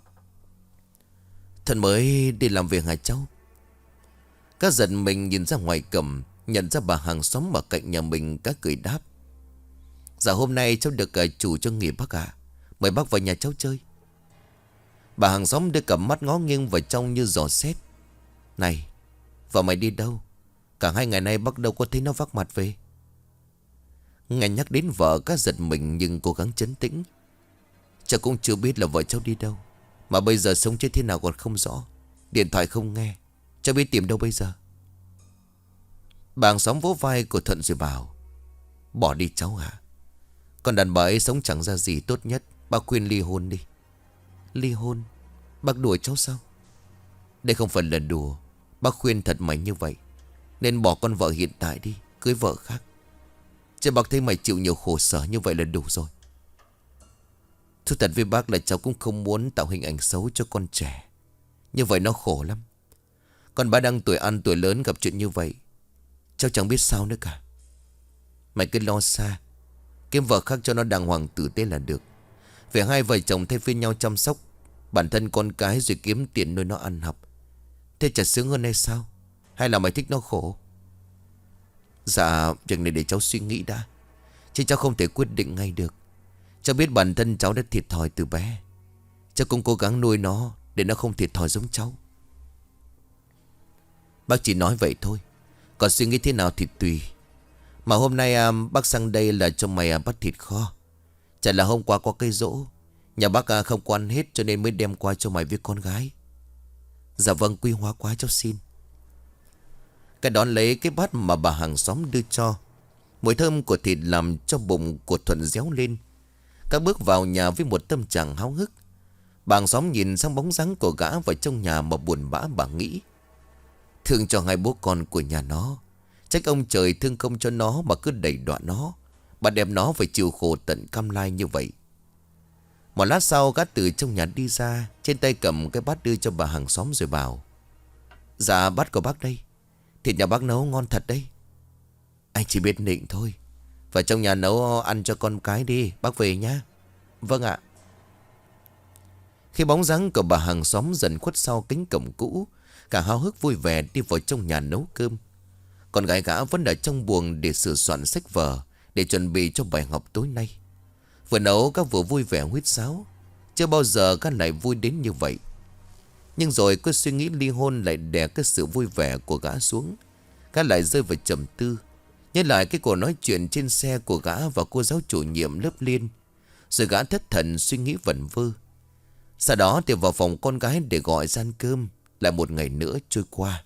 Thân mới đi làm việc hả cháu? Gã giận mình nhìn ra ngoài cổng, nhận ra bà hàng xóm ở cạnh nhà mình. Gã cười đáp: Dạ hôm nay cháu được chủ cho nghỉ bác ạ. Mời bác vào nhà cháu chơi. Bà hàng xóm đưa cặp mắt ngó nghiêng vào trong như dò xét: Này, vợ mày đi đâu? Cả 2 ngày nay bác đâu có thấy nó vác mặt về. Nghe nhắc đến vợ, các giật mình nhưng cố gắng trấn tĩnh. Cháu cũng chưa biết là vợ cháu đi đâu, mà bây giờ sống chết thế nào còn không rõ. Điện thoại không nghe, cháu biết tìm đâu bây giờ? Bà hàng xóm vỗ vai của Thuận rồi bảo: Bỏ đi cháu hả? Còn đàn bà ấy sống chẳng ra gì, tốt nhất bác khuyên ly hôn đi. Ly hôn? Bác đùa cháu sao? Đây không phải là đùa. Bác khuyên thật mày như vậy, nên bỏ con vợ hiện tại đi, cưới vợ khác. Chứ bác thấy mày chịu nhiều khổ sở như vậy là đủ rồi. Thú thật với bác là cháu cũng không muốn tạo hình ảnh xấu cho con trẻ. Như vậy nó khổ lắm. Con bác đang tuổi ăn tuổi lớn gặp chuyện như vậy, cháu chẳng biết sao nữa cả. Mày cứ lo xa, kiếm vợ khác cho nó đàng hoàng tử tế là được. Về hai vợ chồng thay phiên nhau chăm sóc bản thân con cái, rồi kiếm tiền nuôi nó ăn học. Thế chả sướng hơn hay sao? Hay là mày thích nó khổ? Dạ, việc này để cháu suy nghĩ đã, chứ cháu không thể quyết định ngay được. Cháu biết bản thân cháu đã thiệt thòi từ bé. Cháu cũng cố gắng nuôi nó để nó không thiệt thòi giống cháu. Bác chỉ nói vậy thôi, còn suy nghĩ thế nào thì tùy. Mà hôm nay bác sang đây là cho mày bắt thịt kho. Chả là hôm qua có cây giỗ, nhà bác không có ăn hết cho nên mới đem qua cho mày với con gái. Dạ vâng, quý hóa quá cháu xin. Cái đón lấy cái bát mà bà hàng xóm đưa cho. Mùi thơm của thịt làm cho bụng của Thuận réo lên. Các bước vào nhà với một tâm trạng háo hức. Bà hàng xóm nhìn sang bóng dáng của gã vào trong nhà mà buồn bã. Bà nghĩ: Thương cho hai bố con của nhà nó, trách ông trời thương không cho nó mà cứ đẩy đọa nó. Bà đem nó phải chịu khổ tận cam lai như vậy. Một lát sau, gã từ trong nhà đi ra, trên tay cầm cái bát đưa cho bà hàng xóm rồi bảo: Dạ bát của bác đây, thịt nhà bác nấu ngon thật đấy. Anh chỉ biết nịnh thôi. Vào trong nhà nấu ăn cho con cái đi, bác về nhá. Vâng ạ. Khi bóng dáng của bà hàng xóm dần khuất sau cánh cổng cũ, cả háo hức vui vẻ đi vào trong nhà nấu cơm. Con gái gã vẫn ở trong buồng để sửa soạn sách vở, để chuẩn bị cho bài học tối nay. Vừa nấu các vừa vui vẻ huýt sáo. Chưa bao giờ các lại vui đến như vậy. Nhưng rồi cứ suy nghĩ ly hôn lại đè cái sự vui vẻ của gã xuống. Gã lại rơi vào trầm tư, nhớ lại cái cuộc nói chuyện trên xe của gã và cô giáo chủ nhiệm lớp Liên. Rồi gã thất thần suy nghĩ vẩn vơ. Sau đó thì vào phòng con gái để gọi ra ăn cơm. Lại một ngày nữa trôi qua.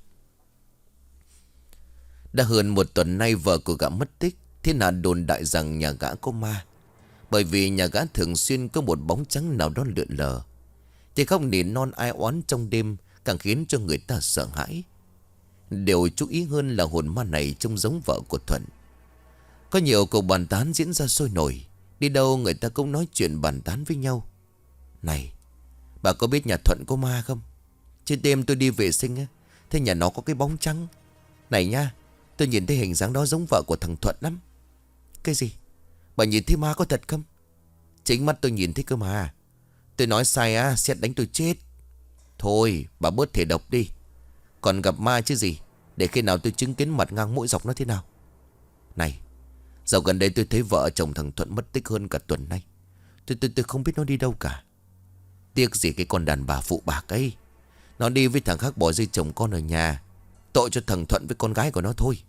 Đã hơn một tuần nay vợ của gã mất tích. Thiên hạ đồn đại rằng nhà gã có ma. Bởi vì nhà gã thường xuyên có một bóng trắng nào đó lượn lờ. Thì khóc nỉ non ai oán trong đêm càng khiến cho người ta sợ hãi. Điều chú ý hơn là hồn ma này trông giống vợ của Thuận. Có nhiều cuộc bàn tán diễn ra sôi nổi. Đi đâu người ta cũng nói chuyện bàn tán với nhau. Này, bà có biết nhà Thuận có ma không? Trên đêm tôi đi vệ sinh á, thế nhà nó có cái bóng trắng. Này nha, tôi nhìn thấy hình dáng đó giống vợ của thằng Thuận lắm. Cái gì? Bà nhìn thấy ma có thật không? Chính mắt tôi nhìn thấy cơ mà. Tôi nói sai á, xét đánh tôi chết. Thôi, bà bớt thể độc đi. Còn gặp ma chứ gì. Để khi nào tôi chứng kiến mặt ngang mũi dọc nó thế nào. Này, dạo gần đây tôi thấy vợ chồng thằng Thuận mất tích hơn cả tuần nay. Tôi không biết nó đi đâu cả. Tiếc gì cái con đàn bà phụ bạc ấy. Nó đi với thằng khác bỏ rơi chồng con ở nhà. Tội cho thằng Thuận với con gái của nó thôi.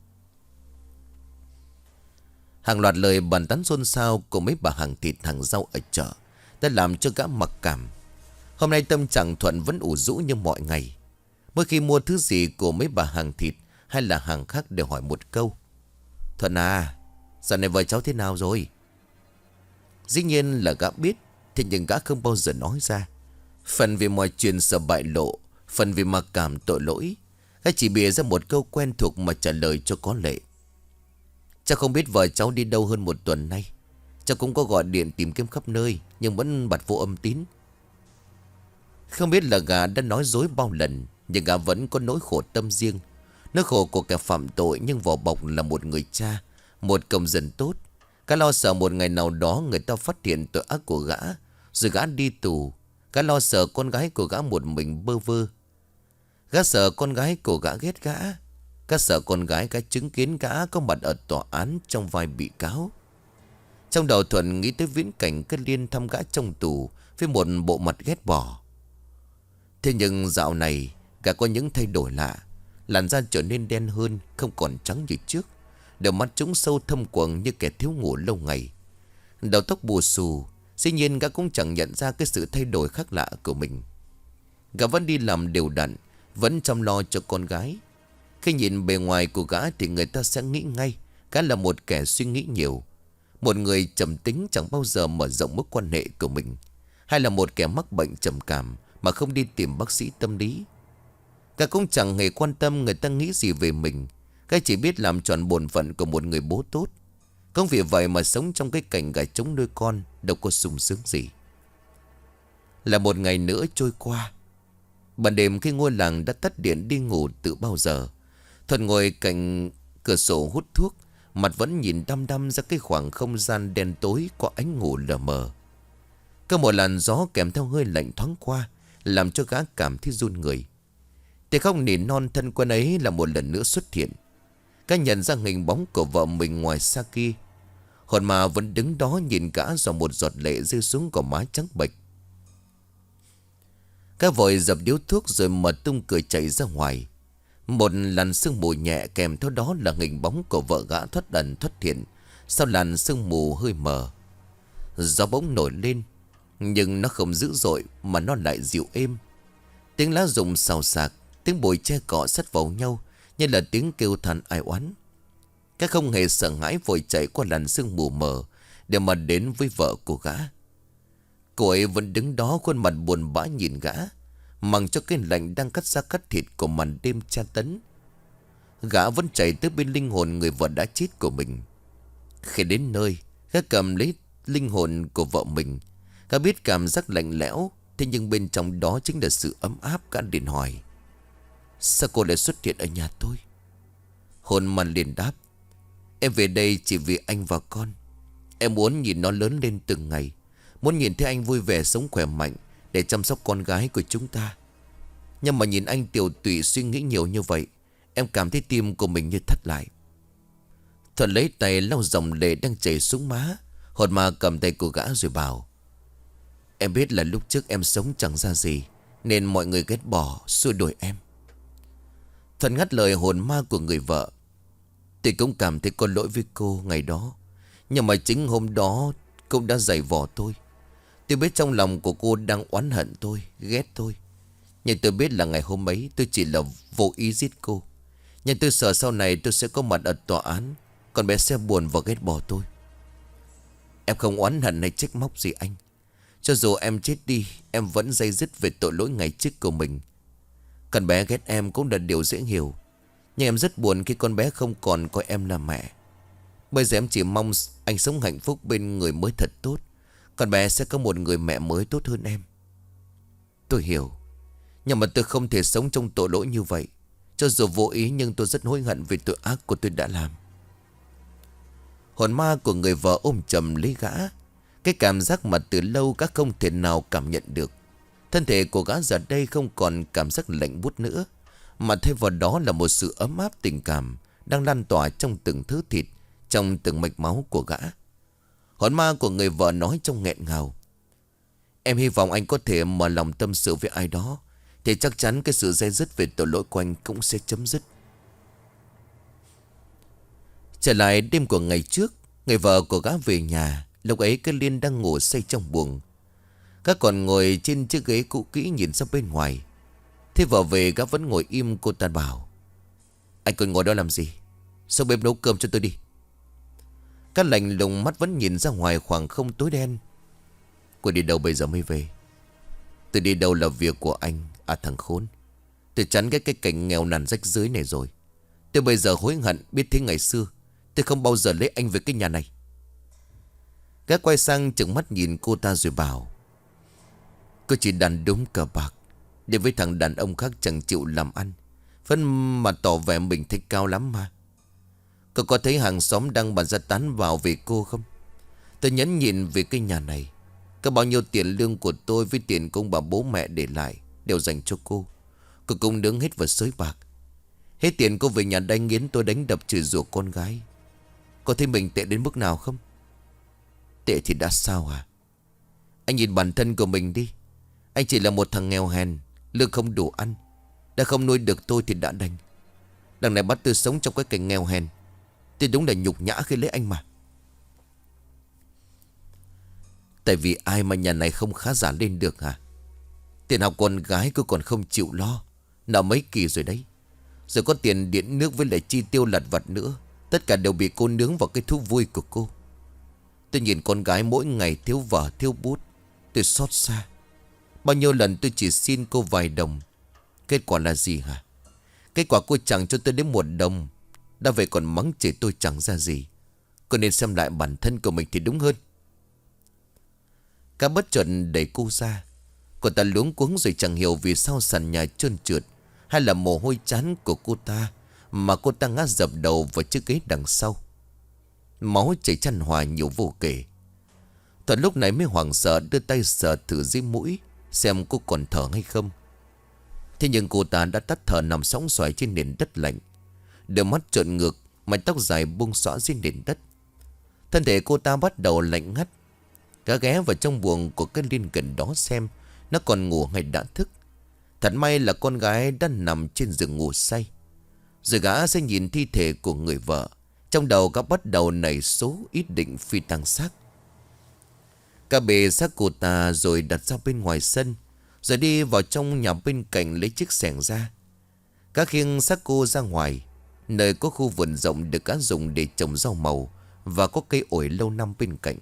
Hàng loạt lời bàn tán xôn xao của mấy bà hàng thịt hàng rau ở chợ đã làm cho gã mặc cảm. Hôm nay tâm trạng Thuận vẫn ủ rũ như mọi ngày. Mỗi khi mua thứ gì của mấy bà hàng thịt hay là hàng khác đều hỏi một câu. Thuận à, dạo này vợ cháu thế nào rồi? Dĩ nhiên là gã biết, thế nhưng gã không bao giờ nói ra. Phần vì mọi chuyện sợ bại lộ, phần vì mặc cảm tội lỗi. Gã chỉ bịa ra một câu quen thuộc mà trả lời cho có lệ. Cháu không biết vợ cháu đi đâu hơn một tuần nay. Cháu cũng có gọi điện tìm kiếm khắp nơi, nhưng vẫn bật vô âm tín. Không biết là gã đã nói dối bao lần, nhưng gã vẫn có nỗi khổ tâm riêng. Nỗi khổ của kẻ phạm tội nhưng vỏ bọc là một người cha, một công dân tốt. Gã lo sợ một ngày nào đó người ta phát hiện tội ác của gã, rồi gã đi tù. Gã lo sợ con gái của gã một mình bơ vơ. Gã sợ con gái của gã ghét gã. Gã sợ con gái gã chứng kiến gã có mặt ở tòa án trong vai bị cáo. Trong đầu Thuận nghĩ tới viễn cảnh cái Liên thăm gã trong tù với một bộ mặt ghét bỏ. Thế nhưng dạo này gã có những thay đổi lạ. Làn da trở nên đen hơn, không còn trắng như trước. Đôi mắt trũng sâu thâm quầng như kẻ thiếu ngủ lâu ngày. Đầu tóc bù xù. Dĩ nhiên gã cũng chẳng nhận ra cái sự thay đổi khác lạ của mình. Gã vẫn đi làm đều đặn, vẫn chăm lo cho con gái. Khi nhìn bề ngoài của gã thì người ta sẽ nghĩ ngay gã là một kẻ suy nghĩ nhiều, một người trầm tính chẳng bao giờ mở rộng mối quan hệ của mình, hay là một kẻ mắc bệnh trầm cảm mà không đi tìm bác sĩ tâm lý. Gã cũng chẳng hề quan tâm người ta nghĩ gì về mình. Gã chỉ biết làm tròn bổn phận của một người bố tốt. Không vì vậy mà sống trong cái cảnh gà trống nuôi con đâu có sung sướng gì. Là một ngày nữa trôi qua. Ban đêm khi ngôi làng đã tắt điện đi ngủ từ bao giờ, Thuận ngồi cạnh cửa sổ hút thuốc, mặt vẫn nhìn đăm đăm ra cái khoảng không gian đen tối có ánh ngủ lờ mờ. Có một làn gió kèm theo hơi lạnh thoáng qua, làm cho gã cảm thấy run người. Tiếng khóc nỉ non thân quen ấy là một lần nữa xuất hiện. Gã nhận ra hình bóng của vợ mình ngoài xa kia. Hồn ma vẫn đứng đó nhìn gã rồi một giọt lệ rơi xuống gò má trắng bệch. Gã vội dập điếu thuốc rồi mở tung cửa chạy ra ngoài. Một làn sương mù nhẹ kèm theo đó là hình bóng của vợ gã thoát ẩn thoát hiện sau làn sương mù hơi mờ. Gió bỗng nổi lên, nhưng nó không dữ dội mà nó lại dịu êm. Tiếng lá rụng xào xạc, tiếng bụi tre cọ sát vào nhau như là tiếng kêu than ai oán. Các không hề sợ hãi vội chạy qua làn sương mù mờ để mà đến với vợ của gã. Cô ấy vẫn đứng đó khuôn mặt buồn bã nhìn gã, mặc cho cái lạnh đang cắt da cắt thịt của màn đêm tra tấn. Gã vẫn chạy tới bên linh hồn người vợ đã chết của mình. Khi đến nơi, gã cầm lấy linh hồn của vợ mình. Gã biết cảm giác lạnh lẽo, thế nhưng bên trong đó chính là sự ấm áp. Gã liền hỏi: sao cô lại xuất hiện ở nhà tôi? Hồn ma liền đáp: em về đây chỉ vì anh và con. Em muốn nhìn nó lớn lên từng ngày, muốn nhìn thấy anh vui vẻ sống khỏe mạnh để chăm sóc con gái của chúng ta. Nhưng mà nhìn anh tiều tụy suy nghĩ nhiều như vậy, em cảm thấy tim của mình như thắt lại. Thuận lấy tay lau dòng lệ đang chảy xuống má. Hồn ma cầm tay của gã rồi bảo: em biết là lúc trước em sống chẳng ra gì, nên mọi người ghét bỏ xua đuổi em. Thuận ngắt lời hồn ma của người vợ. Tôi cũng cảm thấy có lỗi với cô ngày đó. Nhưng mà chính hôm đó cô đã giày vò tôi. Tôi biết trong lòng của cô đang oán hận tôi, ghét tôi. Nhưng tôi biết là ngày hôm ấy tôi chỉ là vô ý giết cô. Nhưng tôi sợ sau này tôi sẽ có mặt ở tòa án, con bé sẽ buồn và ghét bỏ tôi. Em không oán hận hay trách móc gì anh. Cho dù em chết đi, em vẫn day dứt về tội lỗi ngày trước của mình. Con bé ghét em cũng là điều dễ hiểu. Nhưng em rất buồn khi con bé không còn coi em là mẹ. Bây giờ em chỉ mong anh sống hạnh phúc bên người mới thật tốt. Con bé sẽ có một người mẹ mới tốt hơn em. Tôi hiểu. Nhưng mà tôi không thể sống trong tội lỗi như vậy. Cho dù vô ý nhưng tôi rất hối hận vì tội ác của tôi đã làm. Hồn ma của người vợ ôm chầm lấy gã. Cái cảm giác mà từ lâu gã không thể nào cảm nhận được. Thân thể của gã giờ đây không còn cảm giác lạnh buốt nữa, mà thay vào đó là một sự ấm áp tình cảm đang lan tỏa trong từng thứ thịt, trong từng mạch máu của gã. Hồn ma của người vợ nói trong nghẹn ngào: Em hy vọng anh có thể mở lòng tâm sự với ai đó, thì chắc chắn cái sự day dứt về tội lỗi của anh cũng sẽ chấm dứt. Trở lại đêm của ngày trước, người vợ của gã về nhà. Lúc ấy cái Liên đang ngủ say trong buồng. Gã còn ngồi trên chiếc ghế cũ kỹ nhìn ra bên ngoài. Thế vợ về gã vẫn ngồi im. Cô ta bảo: Anh còn ngồi đó làm gì? Xuống bếp nấu cơm cho tôi đi. Gã lạnh lùng, mắt vẫn nhìn ra ngoài khoảng không tối đen. Cô đi đâu bây giờ mới về? Tôi đi đâu là việc của anh. À thằng khốn, tôi chán cái cảnh nghèo nàn rách rưới này rồi. Tôi bây giờ hối hận biết thế ngày xưa. Tôi không bao giờ lấy anh về cái nhà này. Gã quay sang trừng mắt nhìn cô ta rồi bảo: Cô chỉ đàn đúng cờ bạc, để với thằng đàn ông khác chẳng chịu làm ăn, vẫn mà tỏ vẻ mình thích cao lắm mà. Cô có thấy hàng xóm đang bàn ra tán vào về cô không? Tôi nhẫn nhịn về cái nhà này. Có bao nhiêu tiền lương của tôi với tiền công bà bố mẹ để lại đều dành cho cô. Cô cũng đứng hết vào sới bạc. Hết tiền cô về nhà đánh nghiến tôi, đánh đập chửi rủa con gái. Có thấy mình tệ đến mức nào không? Tệ thì đã sao à? Anh nhìn bản thân của mình đi. Anh chỉ là một thằng nghèo hèn, lương không đủ ăn. Đã không nuôi được tôi thì đã đành. Đằng này bắt tôi sống trong cái cảnh nghèo hèn thì đúng là nhục nhã khi lấy anh mà. Tại vì ai mà nhà này không khá giả lên được hả? Tiền học con gái cô còn không chịu lo, nợ mấy kỳ rồi đấy. Rồi có tiền điện nước với lại chi tiêu lặt vặt nữa. Tất cả đều bị cô nướng vào cái thú vui của cô. Tôi nhìn con gái mỗi ngày thiếu vở thiếu bút, tôi xót xa. Bao nhiêu lần tôi chỉ xin cô vài đồng. Kết quả là gì hả? Kết quả cô chẳng cho tôi đến 1 đồng. Đã vậy còn mắng chửi tôi chẳng ra gì. Cô nên xem lại bản thân của mình thì đúng hơn. Cả bất chợt đẩy cô ra. Cô ta luống cuống rồi chẳng hiểu vì sao sàn nhà trơn trượt, hay là mồ hôi chán của cô ta, mà cô ta ngã dập đầu vào chiếc ghế đằng sau. Máu chảy chan hòa nhiều vô kể. Thuận lúc này mới hoảng sợ đưa tay sờ thử dưới mũi xem cô còn thở hay không. Thế nhưng cô ta đã tắt thở nằm sóng xoài trên nền đất lạnh. Đôi mắt trợn ngược, mái tóc dài buông xõa trên nền đất. Thân thể cô ta bắt đầu lạnh ngắt. Gã ghé vào trong buồng của cái Liên gần đó xem nó còn ngủ hay đã thức. Thật may là con gái đã nằm trên giường ngủ say. Rồi gã sẽ nhìn thi thể của người vợ. Trong đầu gã bắt đầu nảy số ý định phi tang xác. Cả bề xác cô ta rồi đặt ra bên ngoài sân, rồi đi vào trong nhà bên cạnh lấy chiếc xẻng ra. Gã khiêng xác cô ra ngoài, nơi có khu vườn rộng được gã dùng để trồng rau màu, và có cây ổi lâu năm bên cạnh.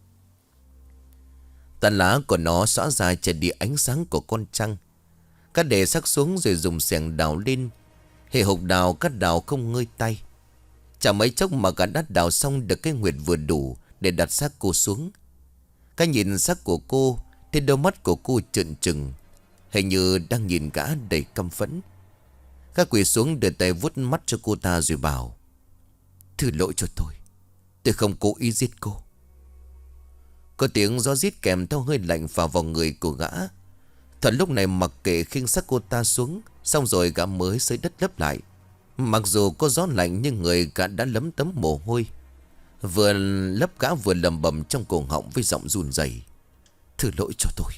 Tàn lá của nó xõa ra che đi ánh sáng của con trăng. Gã để xác xuống rồi dùng xẻng đào lên. Hề hục đào, cắt đào không ngơi tay. Chả mấy chốc mà gã đã đào xong được cái huyệt vừa đủ để đặt xác cô xuống. Gã nhìn xác của cô thì đôi mắt của cô trợn trừng, hình như đang nhìn gã đầy căm phẫn. Gã quỳ xuống đưa tay vuốt mắt cho cô ta rồi bảo: Thứ lỗi cho tôi không cố ý giết cô. Có tiếng gió rít kèm theo hơi lạnh phả vào người của gã. Thuận lúc này mặc kệ khiêng xác cô ta xuống, xong rồi gã mới xới đất lấp lại. Mặc dù có gió lạnh nhưng người gã đã lấm tấm mồ hôi. Vừa lấp gã vừa lầm bầm trong cổ họng với giọng run rẩy: Thứ lỗi cho tôi.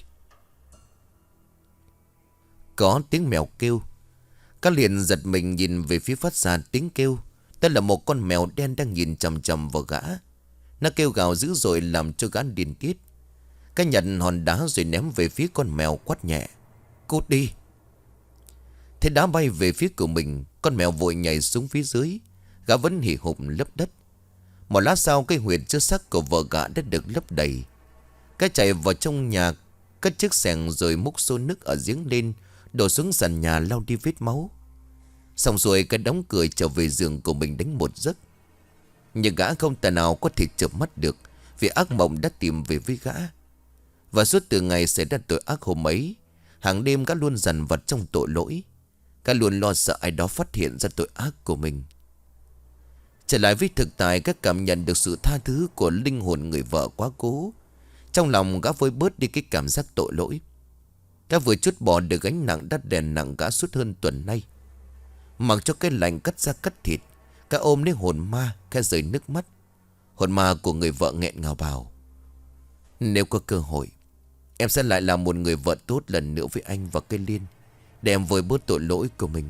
Có tiếng mèo kêu. Các liền giật mình nhìn về phía phát ra tiếng kêu. Đó là một con mèo đen đang nhìn chằm chằm vào gã. Nó kêu gào dữ dội làm cho gã điên tiết. Cái nhận hòn đá rồi ném về phía con mèo, quát nhẹ: "Cút đi!" Thế đá bay về phía của mình, con mèo vội nhảy xuống phía dưới. Gã vẫn hì hục lấp đất. Một lát sau, cái huyệt chứa xác của vợ gã đã được lấp đầy. Cái chạy vào trong nhà, cất chiếc xẻng rồi múc xô nước ở giếng lên, đổ xuống sàn nhà lau đi vết máu. Xong rồi cái đóng cười trở về giường của mình đánh một giấc. Nhưng gã không tài nào có thể chợp mắt được, vì ác mộng đã tìm về với gã. Và suốt từ ngày xảy ra tội ác hôm ấy, hàng đêm gã luôn dằn vặt trong tội lỗi. Gã luôn lo sợ ai đó phát hiện ra tội ác của mình. Trở lại với thực tại, gã cảm nhận được sự tha thứ của linh hồn người vợ quá cố. Trong lòng gã vơi bớt đi cái cảm giác tội lỗi. Gã vừa trút bỏ được gánh nặng đắt đèn nặng gã suốt hơn tuần nay. Mặc cho cái lạnh cắt da cắt thịt, gã ôm lấy hồn ma, khẽ rơi nước mắt. Hồn ma của người vợ nghẹn ngào bảo: "Nếu có cơ hội, em sẽ lại là một người vợ tốt lần nữa với anh và cây Liên, để em vơi bớt tội lỗi của mình.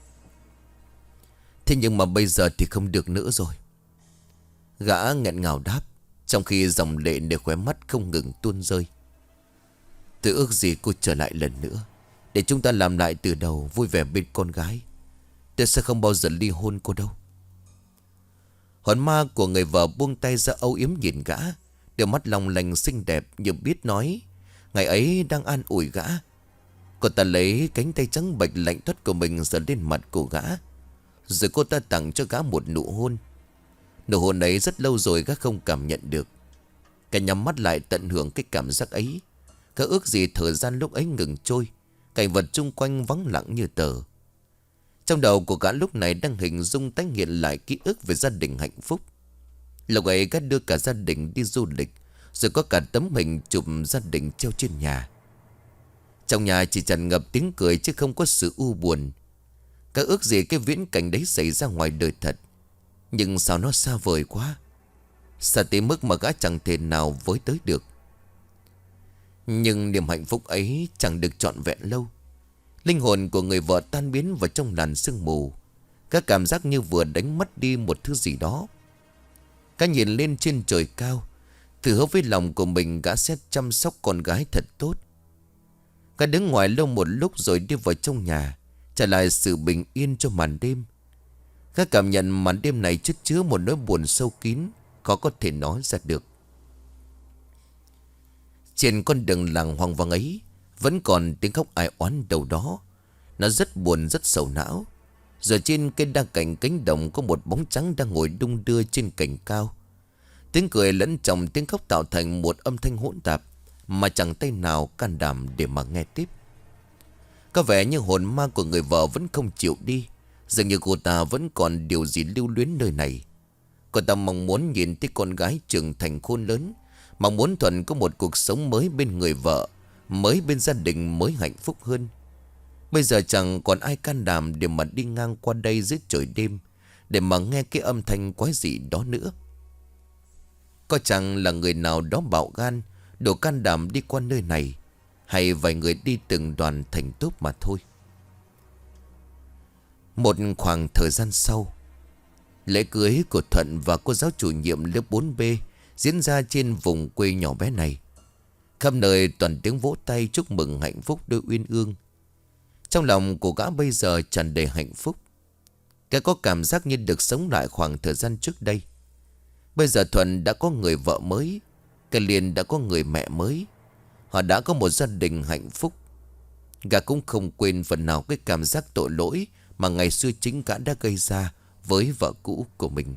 Thế nhưng mà bây giờ thì không được nữa rồi." Gã nghẹn ngào đáp, trong khi dòng lệ để khóe mắt không ngừng tuôn rơi: "Tôi ước gì cô trở lại lần nữa, để chúng ta làm lại từ đầu, vui vẻ bên con gái. Tôi sẽ không bao giờ ly hôn cô đâu." Hồn ma của người vợ buông tay ra âu yếm nhìn gã, đôi mắt long lanh xinh đẹp như biết nói ngày ấy đang an ủi gã. Cô ta lấy cánh tay trắng bệch lạnh toát của mình giở lên mặt của gã, rồi cô ta tặng cho gã một nụ hôn. Nụ hôn ấy rất lâu rồi gã không cảm nhận được. Gã nhắm mắt lại tận hưởng cái cảm giác ấy. Gã ước gì thời gian lúc ấy ngừng trôi, cảnh vật chung quanh vắng lặng như tờ. Trong đầu của gã lúc này đang hình dung tái hiện lại ký ức về gia đình hạnh phúc. Lúc ấy gã đưa cả gia đình đi du lịch, rồi có cả tấm hình chụp gia đình treo trên nhà. Trong nhà chỉ tràn ngập tiếng cười chứ không có sự u buồn. Gã ước gì cái viễn cảnh đấy xảy ra ngoài đời thật. Nhưng sao nó xa vời quá, xa tới mức mà gã chẳng thể nào với tới được. Nhưng niềm hạnh phúc ấy chẳng được trọn vẹn lâu. Linh hồn của người vợ tan biến vào trong làn sương mù. Gã cảm giác như vừa đánh mất đi một thứ gì đó. Gã nhìn lên trên trời cao, thử hứa với lòng của mình gã sẽ chăm sóc con gái thật tốt. Gã đứng ngoài lâu một lúc rồi đi vào trong nhà, trả lại sự bình yên cho màn đêm. Gã cảm nhận màn đêm này chất chứa một nỗi buồn sâu kín, khó có thể nói ra được. Trên con đường làng hoang vắng ấy vẫn còn tiếng khóc ai oán đâu đó. Nó rất buồn, rất sầu não. Rồi trên cây đa cành cánh đồng có một bóng trắng đang ngồi đung đưa trên cành cao. Tiếng cười lẫn trong tiếng khóc tạo thành một âm thanh hỗn tạp mà chẳng tay nào can đảm để mà nghe tiếp. Có vẻ như hồn ma của người vợ vẫn không chịu đi. Dường như cô ta vẫn còn điều gì lưu luyến nơi này. Cô ta mong muốn nhìn thấy con gái trưởng thành khôn lớn, mong muốn Thuận có một cuộc sống mới bên người vợ, mới bên gia đình, mới hạnh phúc hơn. Bây giờ chẳng còn ai can đảm để mà đi ngang qua đây dưới trời đêm, để mà nghe cái âm thanh quái dị đó nữa. Có chẳng là người nào đó bạo gan, đủ can đảm đi qua nơi này, hay vài người đi từng đoàn thành tốp mà thôi. Một khoảng thời gian sau, lễ cưới của Thuận và cô giáo chủ nhiệm lớp 4B diễn ra trên vùng quê nhỏ bé này. Khắp nơi toàn tiếng vỗ tay chúc mừng hạnh phúc đôi uyên ương. Trong lòng của gã bây giờ tràn đầy hạnh phúc. Gã có cảm giác như được sống lại khoảng thời gian trước đây. Bây giờ Thuận đã có người vợ mới, cái Liên đã có người mẹ mới. Họ đã có một gia đình hạnh phúc. Gã cũng không quên phần nào cái cảm giác tội lỗi mà ngày xưa chính gã đã gây ra với vợ cũ của mình.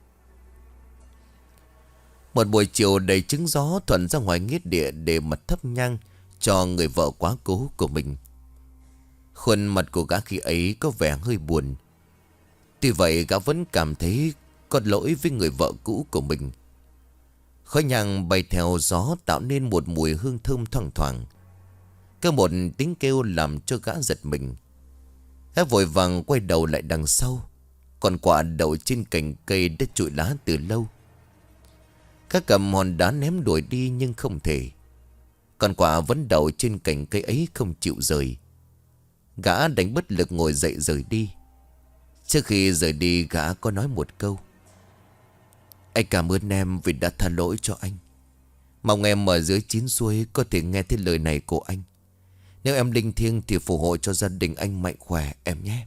Một buổi chiều đầy trứng gió, Thuận ra ngoài nghĩa địa để mà thắp nhang cho người vợ quá cố của mình. Khuôn mặt của gã khi ấy có vẻ hơi buồn. Tuy vậy gã vẫn cảm thấy có lỗi với người vợ cũ của mình. Khói nhang bay theo gió tạo nên một mùi hương thơm thoang thoảng. Có một tiếng kêu làm cho gã giật mình. Gã vội vàng quay đầu lại đằng sau. Còn quả đậu trên cành cây đã trụi lá từ lâu. Gã cầm hòn đá ném đuổi đi nhưng không thể. Còn quả vẫn đậu trên cành cây ấy không chịu rời. Gã đánh bất lực ngồi dậy rời đi. Trước khi rời đi gã có nói một câu: anh cảm ơn em vì đã tha lỗi cho anh. Mong em ở dưới chín suối có thể nghe thấy lời này của anh. Nếu em linh thiêng thì phù hộ cho gia đình anh mạnh khỏe em nhé.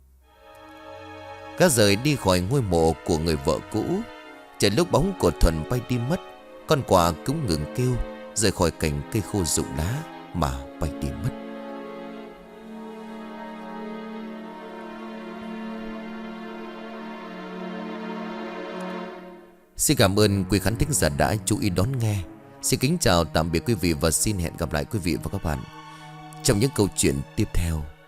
Gã rời đi khỏi ngôi mộ của người vợ cũ. Chờ lúc bóng của Thuần bay đi mất, con quạ cũng ngừng kêu, rời khỏi cành cây khô rụng lá mà bay đi mất. Xin cảm ơn quý khán thính giả đã chú ý đón nghe. Xin kính chào tạm biệt quý vị và xin hẹn gặp lại quý vị và các bạn trong những câu chuyện tiếp theo.